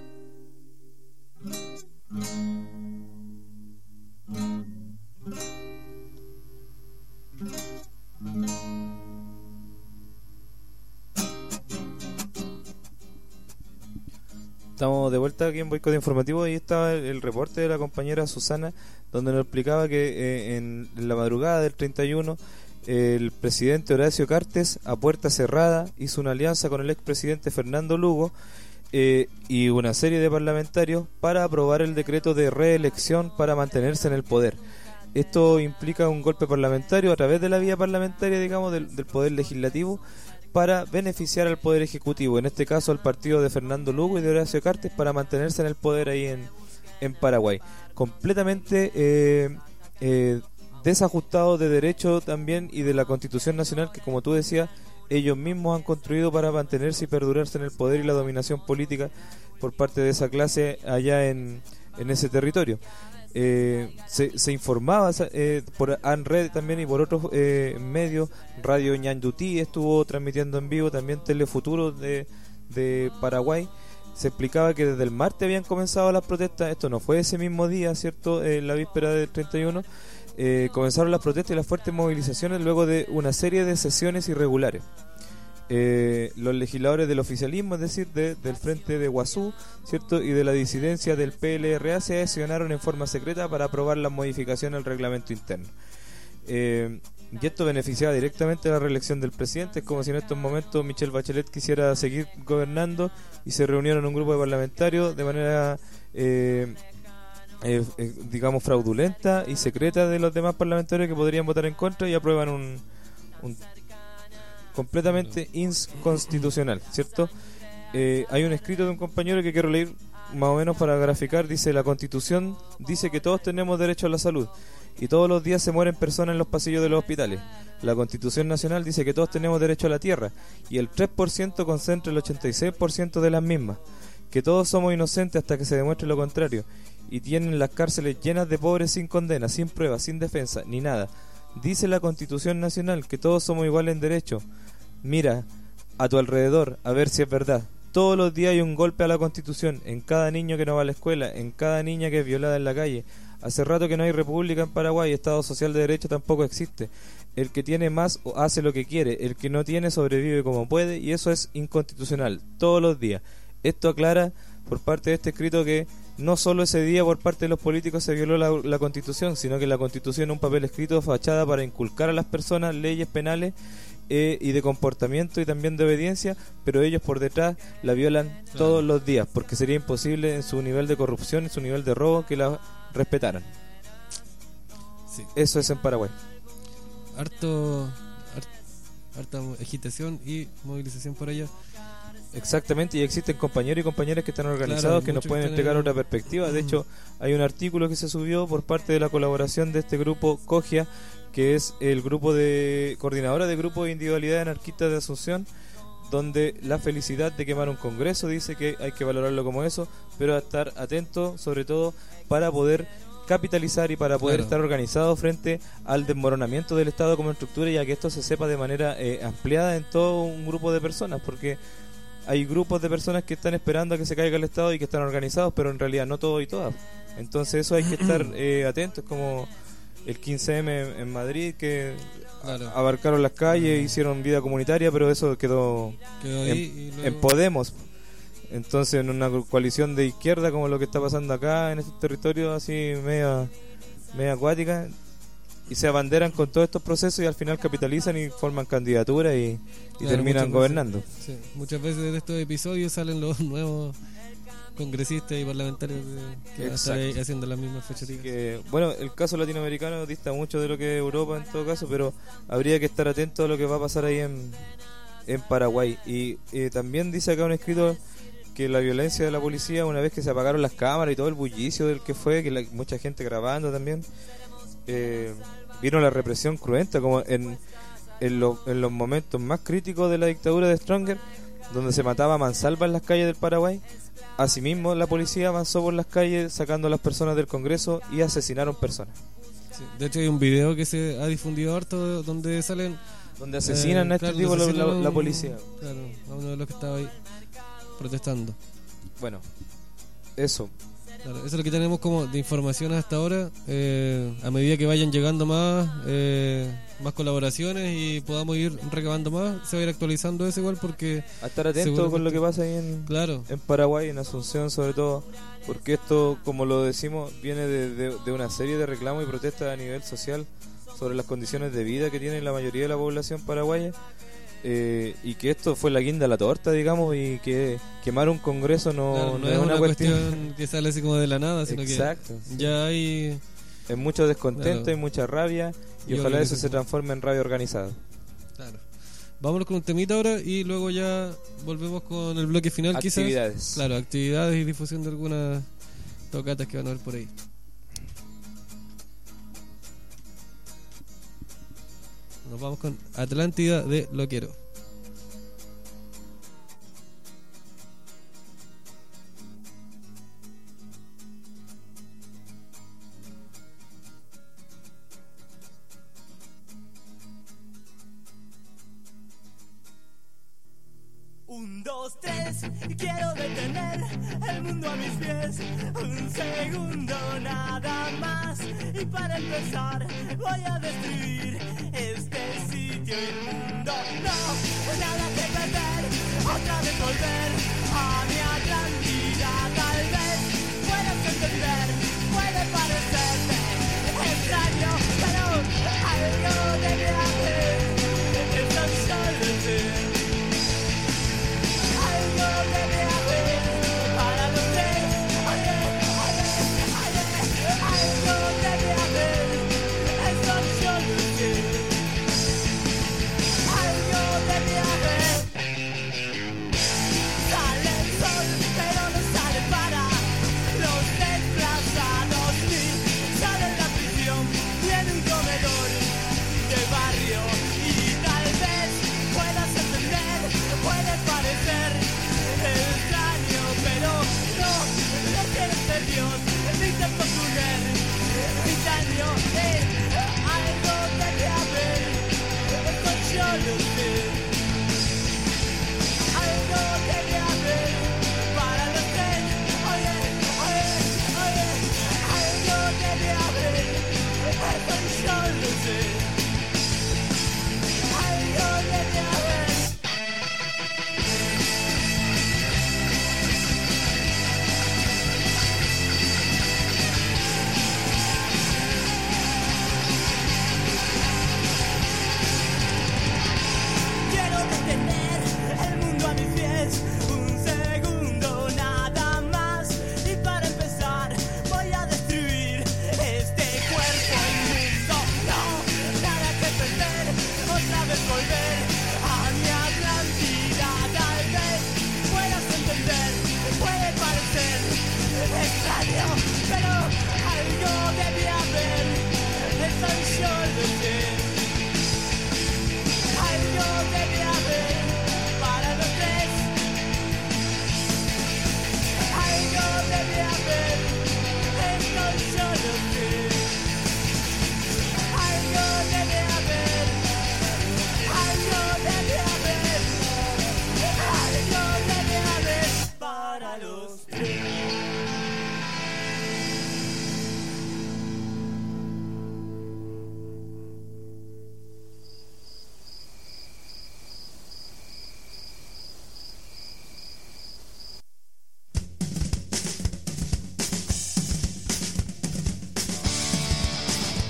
Estamos de vuelta aquí en Boicot Informativo, y estaba el reporte de la compañera Susana, donde nos explicaba que en la madrugada del 31 el presidente Horacio Cartes, a puerta cerrada, hizo una alianza con el expresidente Fernando Lugo y una serie de parlamentarios para aprobar el decreto de reelección para mantenerse en el poder. Esto implica un golpe parlamentario a través de la vía parlamentaria, digamos, del poder legislativo, para beneficiar al poder ejecutivo, en este caso al partido de Fernando Lugo y de Horacio Cartes, para mantenerse en el poder ahí en Paraguay. Completamente desajustado de derecho también y de la Constitución Nacional, que, como tú decías, ellos mismos han construido para mantenerse y perdurarse en el poder y la dominación política por parte de esa clase allá en ese territorio. Se informaba por ANRED también y por otros medios. Radio Ñandutí estuvo transmitiendo en vivo, también Telefuturo de Paraguay. Se explicaba que desde el martes habían comenzado las protestas. Esto no fue ese mismo día, ¿cierto? La víspera del 31 comenzaron las protestas y las fuertes movilizaciones luego de una serie de sesiones irregulares. Los legisladores del oficialismo, es decir, del Frente de Guazú, ¿cierto?, y de la disidencia del PLRA se sesionaron en forma secreta para aprobar las modificaciones al reglamento interno. Y esto beneficiaba directamente a la reelección del presidente. Es como si en estos momentos Michelle Bachelet quisiera seguir gobernando, y se reunieron un grupo de parlamentarios de manera digamos fraudulenta y secreta de los demás parlamentarios que podrían votar en contra, y aprueban completamente inconstitucional, ¿cierto? Hay un escrito de un compañero que quiero leer más o menos para graficar. Dice: la Constitución dice que todos tenemos derecho a la salud y todos los días se mueren personas en los pasillos de los hospitales. La Constitución Nacional dice que todos tenemos derecho a la tierra y el 3% concentra el 86% de las mismas, que todos somos inocentes hasta que se demuestre lo contrario, y tienen las cárceles llenas de pobres sin condena, sin pruebas, sin defensa, ni nada. Dice la Constitución Nacional que todos somos iguales en derecho. Mira a tu alrededor a ver si es verdad. Todos los días hay un golpe a la Constitución, en cada niño que no va a la escuela, en cada niña que es violada en la calle. Hace rato que no hay república en Paraguay, Estado social de derecho tampoco existe. El que tiene más hace lo que quiere, el que no tiene sobrevive como puede, y eso es inconstitucional, todos los días. Esto aclara por parte de este escrito que no solo ese día por parte de los políticos se violó la Constitución, sino que la Constitución es un papel escrito, fachada para inculcar a las personas leyes penales y de comportamiento y también de obediencia, pero ellos por detrás la violan todos los días, porque sería imposible en su nivel de corrupción, en su nivel de robo, que la respetaran. Sí. Eso es en Paraguay. Harta agitación y movilización por allá. Exactamente, y existen compañeros y compañeras que están organizados, claro, que nos pueden entregar otra perspectiva. De hecho, hay un artículo que se subió por parte de la colaboración de este grupo COGIA, que es el grupo de coordinadora de grupo de individualidad anarquistas de Asunción, donde la felicidad de quemar un congreso dice que hay que valorarlo como eso, pero a estar atento sobre todo para poder capitalizar y para poder estar organizado frente al desmoronamiento del Estado como estructura, y a que esto se sepa de manera ampliada en todo un grupo de personas, porque hay grupos de personas que están esperando a que se caiga el Estado y que están organizados, pero en realidad no todos y todas. Entonces eso hay que estar atentos, como el 15M en Madrid, que abarcaron las calles, hicieron vida comunitaria, pero eso quedó ahí en Podemos. Entonces, en una coalición de izquierda, como lo que está pasando acá en este territorio, así media acuática, y se abanderan con todos estos procesos y al final capitalizan y forman candidaturas y terminan gobernando. Sí, muchas veces de estos episodios salen los nuevos congresistas y parlamentarios que van a estar ahí haciendo las mismas fechorías. Bueno, el caso latinoamericano dista mucho de lo que es Europa en todo caso, pero habría que estar atento a lo que va a pasar ahí en Paraguay. Y también dice acá un escrito que la violencia de la policía, una vez que se apagaron las cámaras y todo el bullicio del que fue, que mucha gente grabando también, vino la represión cruenta, como en los momentos más críticos de la dictadura de Stronger, donde se mataba a mansalva en las calles del Paraguay. Asimismo, la policía avanzó por las calles sacando a las personas del Congreso y asesinaron personas. Sí, de hecho hay un video que se ha difundido harto donde salen, donde asesinan a este tipo la policía. Claro, a uno de los que estaba ahí protestando. Bueno, eso. Claro, eso es lo que tenemos como de información hasta ahora. A medida que vayan llegando más colaboraciones y podamos ir recabando más, se va a ir actualizando eso igual, porque a estar atento con lo que pasa ahí en Paraguay, en Asunción sobre todo, porque esto, como lo decimos, viene de una serie de reclamos y protestas a nivel social sobre las condiciones de vida que tiene la mayoría de la población paraguaya. Y que esto fue la guinda a la torta, digamos, y que quemar un congreso no es una cuestión que sale así como de la nada, sino que ya hay mucho descontento y mucha rabia, y ojalá eso se transforme en rabia organizada. Claro. Vámonos con un temita ahora y luego ya volvemos con el bloque final. Actividades. Quizás. Claro, actividades y difusión de algunas tocatas que van a ver por ahí. Nos vamos con Atlántida de Loquero. Un, dos, tres, quiero detener el mundo a mis pies. Un segundo nada más. Y para empezar voy a destruir este sitio inmundo. No, nada que perder, otra vez volver a mi Atlántida. Tal vez puedas entender, puede parecerte extraño, pero algo debe hacer. Es tan solo ser. Debe haber para los tres. Algo debe haber, eso yo lo sé. Algo debe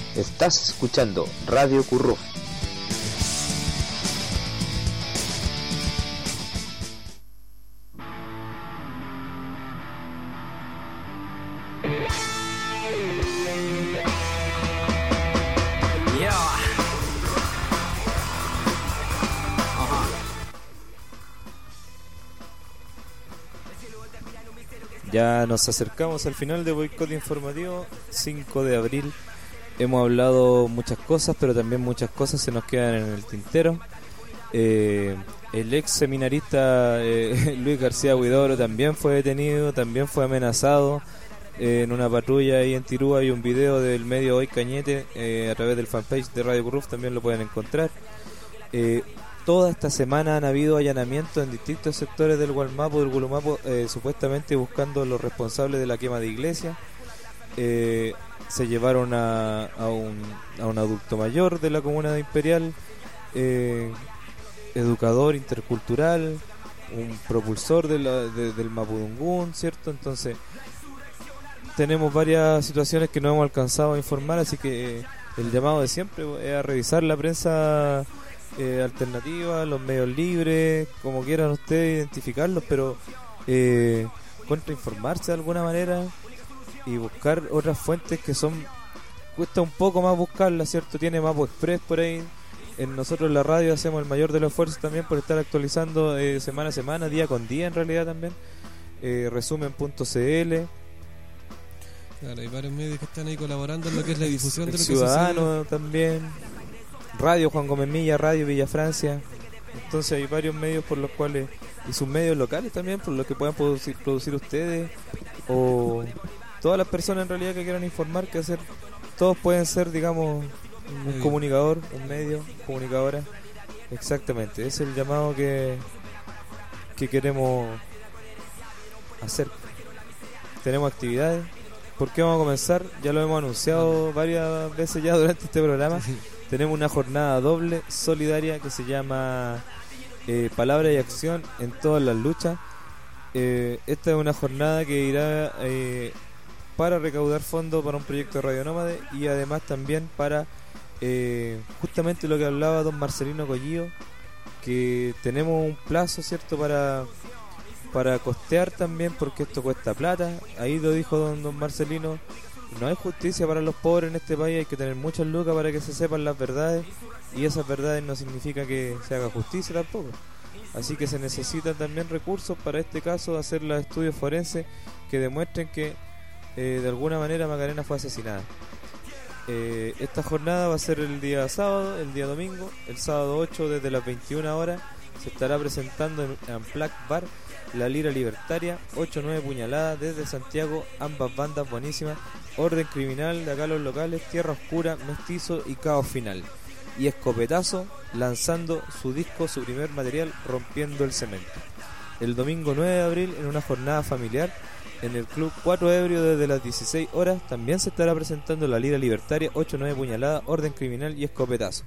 Estás escuchando Radio Curruf. Ya nos acercamos al final de Boicot Informativo, 5 de abril. Hemos hablado muchas cosas, pero también muchas cosas se nos quedan en el tintero. El ex seminarista Luis García Huidobro también fue detenido, también fue amenazado en una patrulla ahí en Tirúa. Hay un video del medio Hoy Cañete a través del fanpage de Radio Curruf, también lo pueden encontrar. Toda esta semana han habido allanamientos en distintos sectores del Gualmapu, del Gulumapu, supuestamente buscando a los responsables de la quema de iglesias. Se llevaron a un adulto mayor de la comuna de Imperial, educador intercultural, un propulsor del Mapudungún, ¿cierto? Entonces tenemos varias situaciones que no hemos alcanzado a informar, así que el llamado de siempre es a revisar la prensa alternativa, los medios libres, como quieran ustedes identificarlos, pero contrainformarse de alguna manera y buscar otras fuentes que cuesta un poco más buscarlas, ¿cierto? Tiene Mapu Express por ahí. Nosotros en la radio hacemos el mayor de los esfuerzos también por estar actualizando semana a semana, día con día en realidad también. Resumen.cl. Claro, hay varios medios que están ahí colaborando en lo que es la difusión de lo que Ciudadano también. Radio Juan Gómez Milla, Radio Villa Francia. Entonces hay varios medios por los cuales, y sus medios locales también, por los que puedan producir ustedes, o todas las personas en realidad que quieran informar, que hacer. Todos pueden ser, digamos, un comunicador, un medio, comunicadora. Exactamente, ese es el llamado que queremos hacer. Tenemos actividades. ¿Por qué vamos a comenzar? Ya lo hemos anunciado varias veces ya durante este programa. Tenemos una jornada doble solidaria que se llama Palabra y Acción en todas las luchas. Esta es una jornada que irá para recaudar fondos para un proyecto de Radio Nómade y además también para justamente lo que hablaba don Marcelino Collillo, que tenemos un plazo, ¿cierto?, para costear también, porque esto cuesta plata. Ahí lo dijo don Marcelino. No hay justicia para los pobres en este país, hay que tener muchas lucas para que se sepan las verdades, y esas verdades no significa que se haga justicia tampoco. Así que se necesitan también recursos para este caso, hacer los estudios forenses que demuestren que de alguna manera Macarena fue asesinada. Esta jornada va a ser el día sábado, el día domingo. El sábado 8 desde las 21 horas se estará presentando en Amplac Bar La Lira Libertaria, 8-9 Puñalada desde Santiago, ambas bandas buenísimas. Orden Criminal de acá los locales, Tierra Oscura, Mestizo y Caos Final. Y Escopetazo lanzando su disco, su primer material, Rompiendo el Cemento. El domingo 9 de abril, en una jornada familiar, en el Club 4 Ebrio desde las 16 horas, también se estará presentando La Lira Libertaria, 8-9 Puñalada, Orden Criminal y Escopetazo.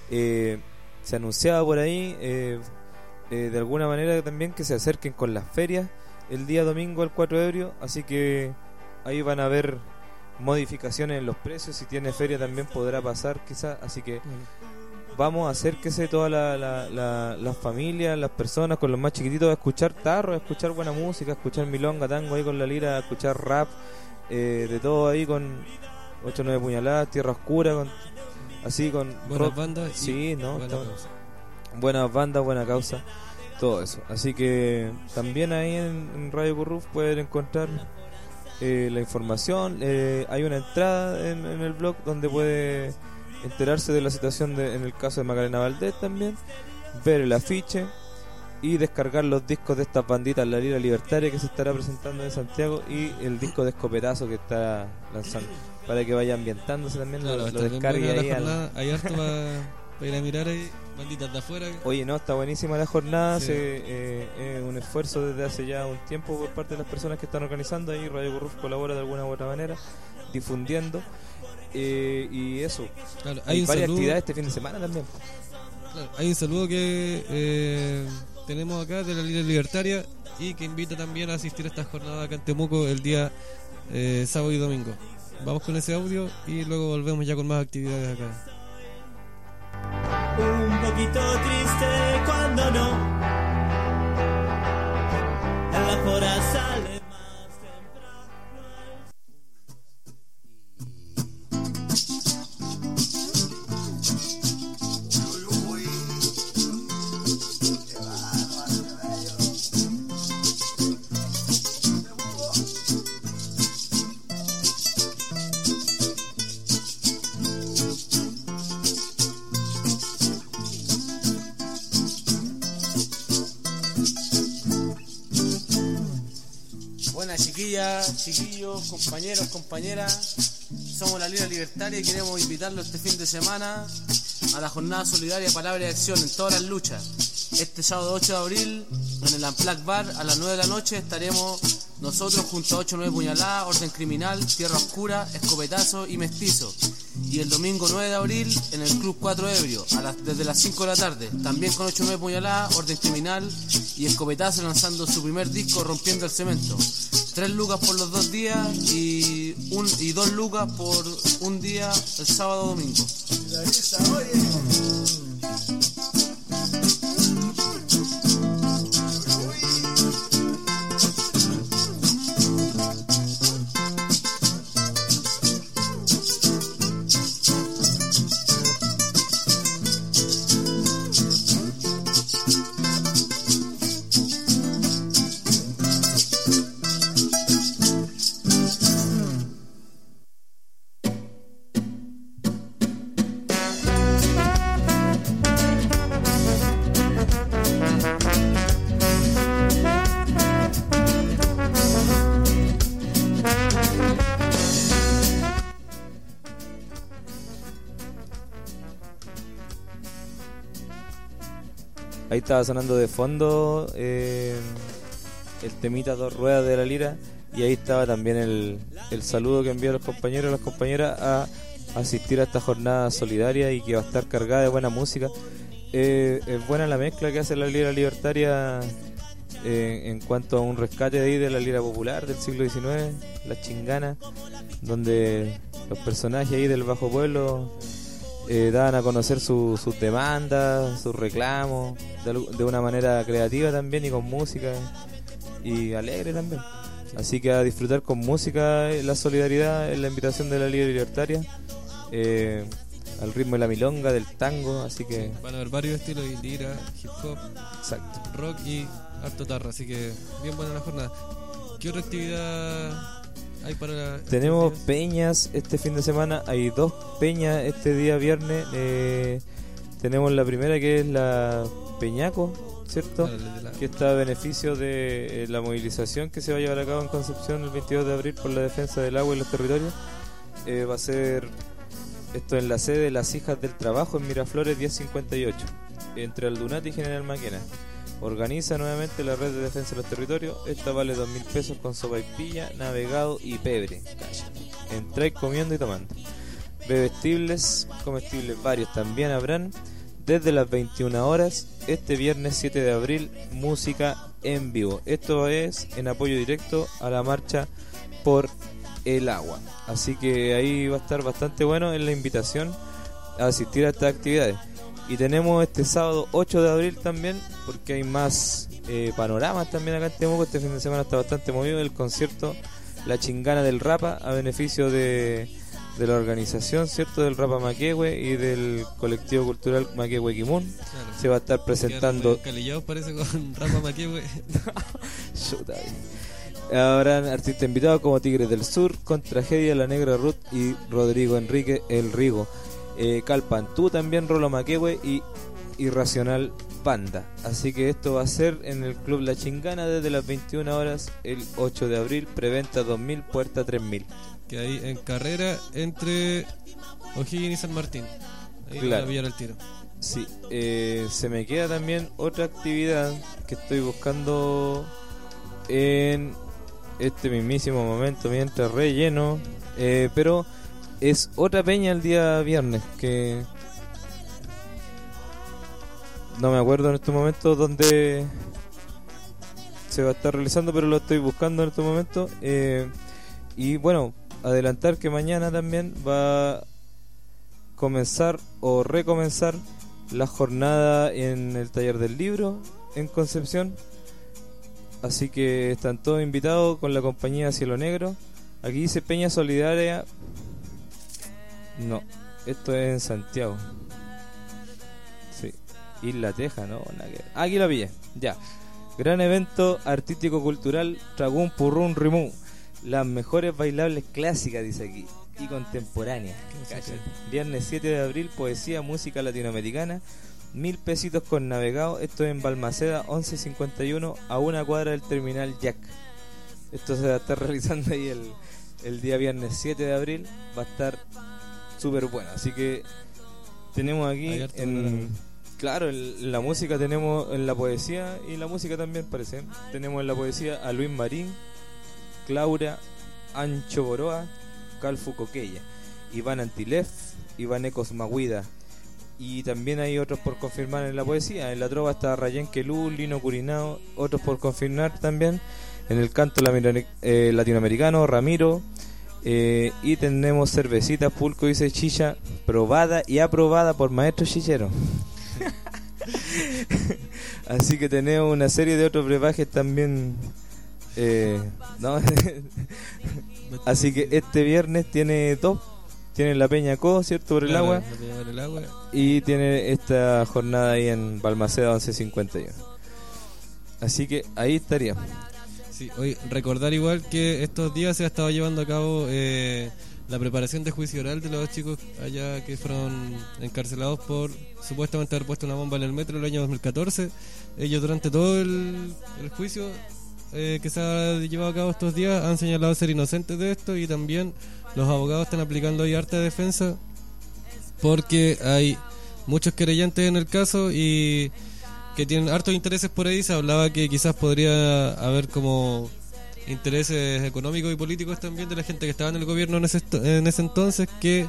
Se anunciaba por ahí, de alguna manera también, que se acerquen con las ferias el día domingo al 4 Ebrio, así que ahí van a haber modificaciones en los precios. Si tiene feria también podrá pasar quizás, así que vamos a hacer que todas las familias, las personas con los más chiquititos, a escuchar tarro, a escuchar buena música, a escuchar milonga, tango ahí con La Lira, a escuchar rap, de todo ahí con 8-9 Puñaladas, Tierra Oscura, con buenas rock, bandas, sí, ¿no? Buena Buenas bandas, buena causa, todo eso. Así que también ahí en Radio Curruf pueden encontrar la información. Hay una entrada en el blog donde puede enterarse de la situación en el caso de Macarena Valdés también, ver el afiche y descargar los discos de estas banditas, La Lira Libertaria, que se estará presentando en Santiago, y el disco de Escopetazo que está lanzando, para que vaya ambientándose también. Claro, lo descargue ahí. Hay harto para ir a mirar ahí, banditas de afuera. Oye, no, está buenísima la jornada. Sí. Un esfuerzo desde hace ya un tiempo por parte de las personas que están organizando ahí. Radio Curruf colabora de alguna u otra manera, difundiendo. Y eso, claro, hay varias saludo, actividades este fin de semana también. Claro, hay un saludo que tenemos acá de La Lira Libertaria, y que invita también a asistir a esta jornada acá en Temuco el día sábado y domingo. vamos con ese audio y luego volvemos ya con más actividades acá. Un poquito triste cuando no, la hora sale. Chiquillos, compañeros, compañeras, somos la Lira Libertaria y queremos invitarlos este fin de semana a la jornada solidaria Palabra de Acción en todas las luchas. Este sábado 8 de abril en el Amplac Bar a las 9 de la noche estaremos nosotros junto a 8 o 9 Puñaladas, Orden Criminal, Tierra Oscura, Escopetazo y Mestizo. Y el domingo 9 de abril en el Club 4 Ebrio desde las 5 de la tarde, también con 8 o 9 Puñaladas, Orden Criminal y Escopetazo lanzando su primer disco Rompiendo el Cemento. 3 lucas por los 2 días y 2 lucas por un día el sábado o domingo. Ahí estaba sonando de fondo el temita 2 ruedas de la Lira, y ahí estaba también el saludo que envió a los compañeros y las compañeras a asistir a esta jornada solidaria y que va a estar cargada de buena música. Es buena la mezcla que hace la Lira Libertaria en cuanto a un rescate de ahí de la Lira popular del siglo XIX, la chingana, donde los personajes ahí del bajo pueblo daban a conocer sus demandas, sus reclamos, de una manera creativa también y con música y alegre también. Así que a disfrutar con música la solidaridad en la invitación de la Lira Libertaria, al ritmo de la milonga, del tango, así que... Van a haber varios estilos de lira, hip hop, exacto, rock y harto tarra, así que bien buena la jornada. ¿Qué otra actividad hay para Tenemos peñas este fin de semana, hay 2 peñas este día viernes. Tenemos la primera que es la Peñaco, ¿cierto? Que está a beneficio de la movilización que se va a llevar a cabo en Concepción el 22 de abril por la defensa del agua y los territorios. Va a ser esto en la sede de las Hijas del Trabajo en Miraflores 1058, entre Aldunate y General Maquena. Organiza nuevamente la red de defensa de los territorios. Esta vale 2.000 pesos con sopaipilla, navegado y pebre. Entra comiendo y tomando. Bebestibles, comestibles varios también habrán. Desde las 21 horas, este viernes 7 de abril, música en vivo. Esto es en apoyo directo a la marcha por el agua. Así que ahí va a estar bastante bueno en la invitación a asistir a estas actividades. Y tenemos este sábado 8 de abril también, porque hay más panoramas también acá en Temuco. Este fin de semana está bastante movido el concierto La Chingana del Rapa, a beneficio de la organización, ¿cierto?, del Rapa Maquehue y del colectivo cultural Maquehue Quimun. Claro. Se va a estar presentando... Calillados parece con Rapa Maquehue. Habrán artistas invitados como Tigres del Sur, Con Tragedia, La Negra Ruth y Rodrigo Enrique El Rigo. Calpantú también, Rolo Maquehue y Irracional Panda. Así que esto va a ser en el Club La Chingana desde las 21 horas el 8 de abril, preventa 2.000, puerta 3.000. Que ahí en carrera entre O'Higgins y San Martín. Ahí claro. Van a pillar el tiro. Sí, se me queda también otra actividad que estoy buscando en este mismísimo momento mientras relleno, pero es otra peña el día viernes que no me acuerdo en este momento dónde se va a estar realizando, pero lo estoy buscando en este momento. Y bueno, adelantar que mañana también va a comenzar o recomenzar la jornada en el taller del libro en Concepción. Así que están todos invitados con la compañía Cielo Negro. Aquí dice Peña Solidaria. No, esto es en Santiago. Sí, Isla Teja, ¿no? Aquí la pillé, ya. Gran evento artístico-cultural, Tragún, Purrún, Rimú. Las mejores bailables clásicas, dice aquí, y contemporáneas. Viernes 7 de abril, poesía, música latinoamericana. 1.000 pesitos con navegado. Esto es en Balmaceda 1151, a una cuadra del terminal Jack. Esto se va a estar realizando ahí el día viernes 7 de abril. Va a estar súper bueno. Así que tenemos aquí claro, en la música tenemos, en la poesía y la música también parece. Tenemos en la poesía a Luis Marín, Claura, Ancho Boroa, Calfu Coquella, Iván Antilef, Iván Ecos Maguida. Y también hay otros por confirmar en la poesía. En la trova está Rayén Quelú, Lino Curinao, otros por confirmar también. En el canto latinoamericano, Ramiro. Y tenemos cervecita, pulco, dice Chicha, probada y aprobada por maestro chichero. Así que tenemos una serie de otros brebajes también. ¿No? Así que este viernes tiene dos. Tiene la Peña Co, ¿cierto? Por el agua. Y tiene esta jornada ahí en Balmaceda 1151. Así que ahí estaría. Sí, hoy recordar igual que estos días se ha estado llevando a cabo la preparación de juicio oral de los chicos allá que fueron encarcelados por supuestamente haber puesto una bomba en el metro el año 2014. Ellos durante todo el juicio que se ha llevado a cabo estos días han señalado ser inocentes de esto, y también los abogados están aplicando ahí harta defensa porque hay muchos querellantes en el caso y que tienen hartos intereses por ahí. Se hablaba que quizás podría haber como intereses económicos y políticos también de la gente que estaba en el gobierno en ese entonces, que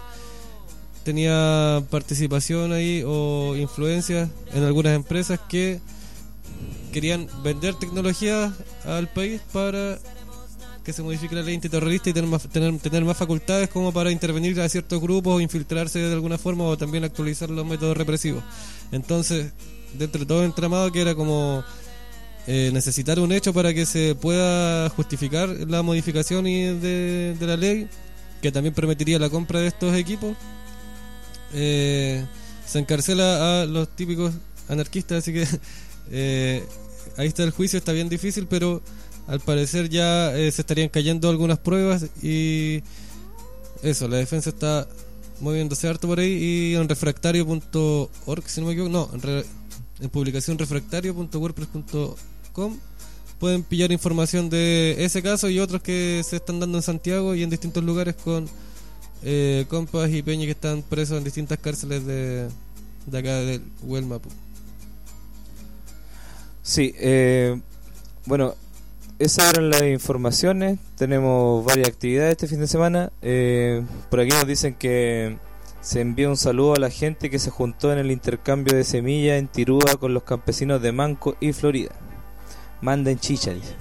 tenía participación ahí o influencia en algunas empresas que querían vender tecnología al país para que se modifique la ley antiterrorista y tener más facultades como para intervenir a ciertos grupos o infiltrarse de alguna forma, o también actualizar los métodos represivos. Entonces, dentro de todo el entramado, que era como necesitar un hecho para que se pueda justificar la modificación de la ley, que también permitiría la compra de estos equipos, se encarcela a los típicos anarquistas. Así que ahí está el juicio. Está bien difícil, pero al parecer ya se estarían cayendo algunas pruebas, y eso, la defensa está moviéndose harto por ahí. Y en refractario.org, si no me equivoco, en publicación refractario.wordpress.com pueden pillar información de ese caso y otros que se están dando en Santiago y en distintos lugares con compas y peñas que están presos en distintas cárceles de acá del Huelmapu. Sí, bueno, esas eran las informaciones. Tenemos varias actividades este fin de semana. Por aquí nos dicen que se envía un saludo a la gente que se juntó en el intercambio de semillas en Tirúa con los campesinos de Manco y Florida. Manden chicha, dice.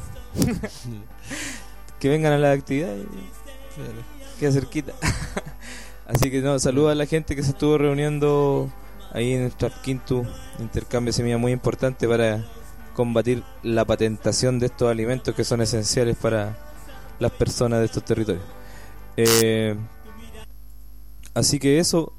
Que vengan a la actividad. Queda cerquita. Así que saludo a la gente que se estuvo reuniendo ahí en el Trapquintu. Intercambio de semillas muy importante para combatir la patentación de estos alimentos que son esenciales para las personas de estos territorios. Así que eso,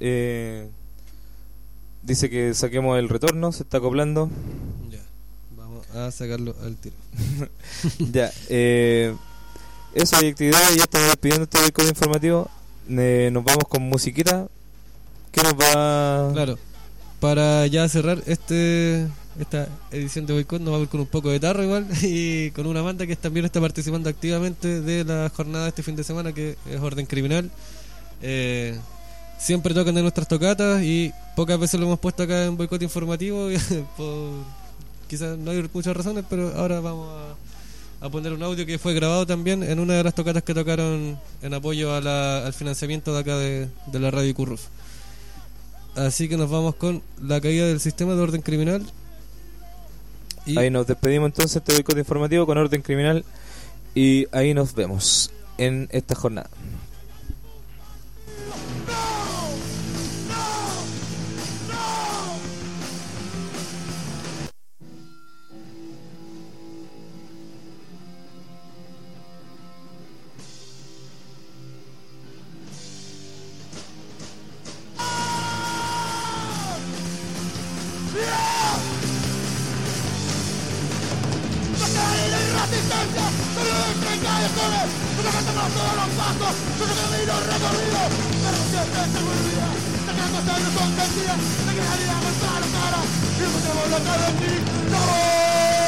dice que saquemos el retorno, se está acoplando. Ya, vamos a sacarlo al tiro. Ya, eso, hay actividades, ya estamos despidiendo este disco informativo. Nos vamos con musiquita. ¿Qué nos va? Claro, para ya cerrar esta edición de Boicot, nos va a ver con un poco de tarro igual, y con una banda que también está participando activamente de la jornada de este fin de semana, que es Orden Criminal. Siempre tocan de nuestras tocatas y pocas veces lo hemos puesto acá en Boicot informativo quizás no hay muchas razones, pero ahora vamos a poner un audio que fue grabado también en una de las tocatas que tocaron en apoyo al financiamiento de acá de la Radio Curruf. Así que nos vamos con La caída del sistema de Orden Criminal. Y ahí nos despedimos entonces este boicot informativo con Orden Criminal, y ahí nos vemos en esta jornada. corazones, nos cantamos todos los pasos, nuestro camino recorrido, pero siempre se volvía, sacando sangre con sentía, de que salíamos cara a cara, y escuchamos lo que decimos.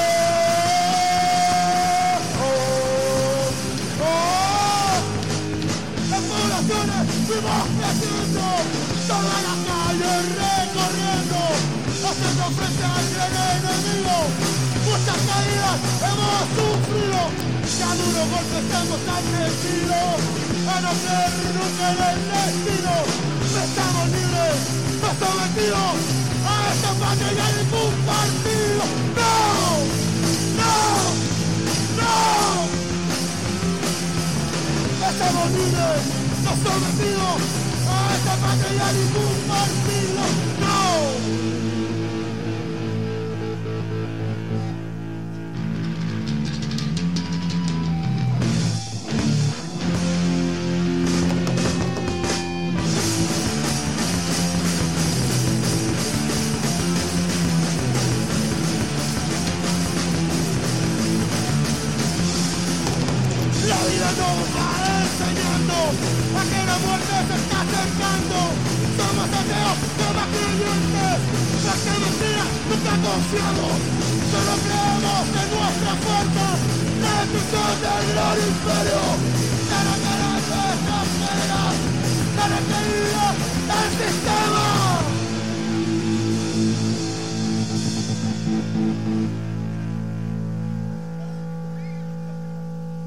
Fuimos creciendo, toda la calle recorriendo, haciendo frente al gran enemigo. Muchas caídas hemos sufrido, ya duros golpes hemos admitido, a no creer nunca en el destino. Estamos libres, no sometidos a esta patria y a ningún partido. ¡No! ¡No! ¡No! Estamos libres, no sometidos a esta patria y a ningún partido. ¡No! La vida nos va enseñando a que la muerte se está acercando. Somos ateos, somos creyentes, la que mentira nunca confiamos. Solo creemos en nuestra fuerza, la destrucción del gran imperio. Cara a cara nuestras penas, cara querida, el sistema.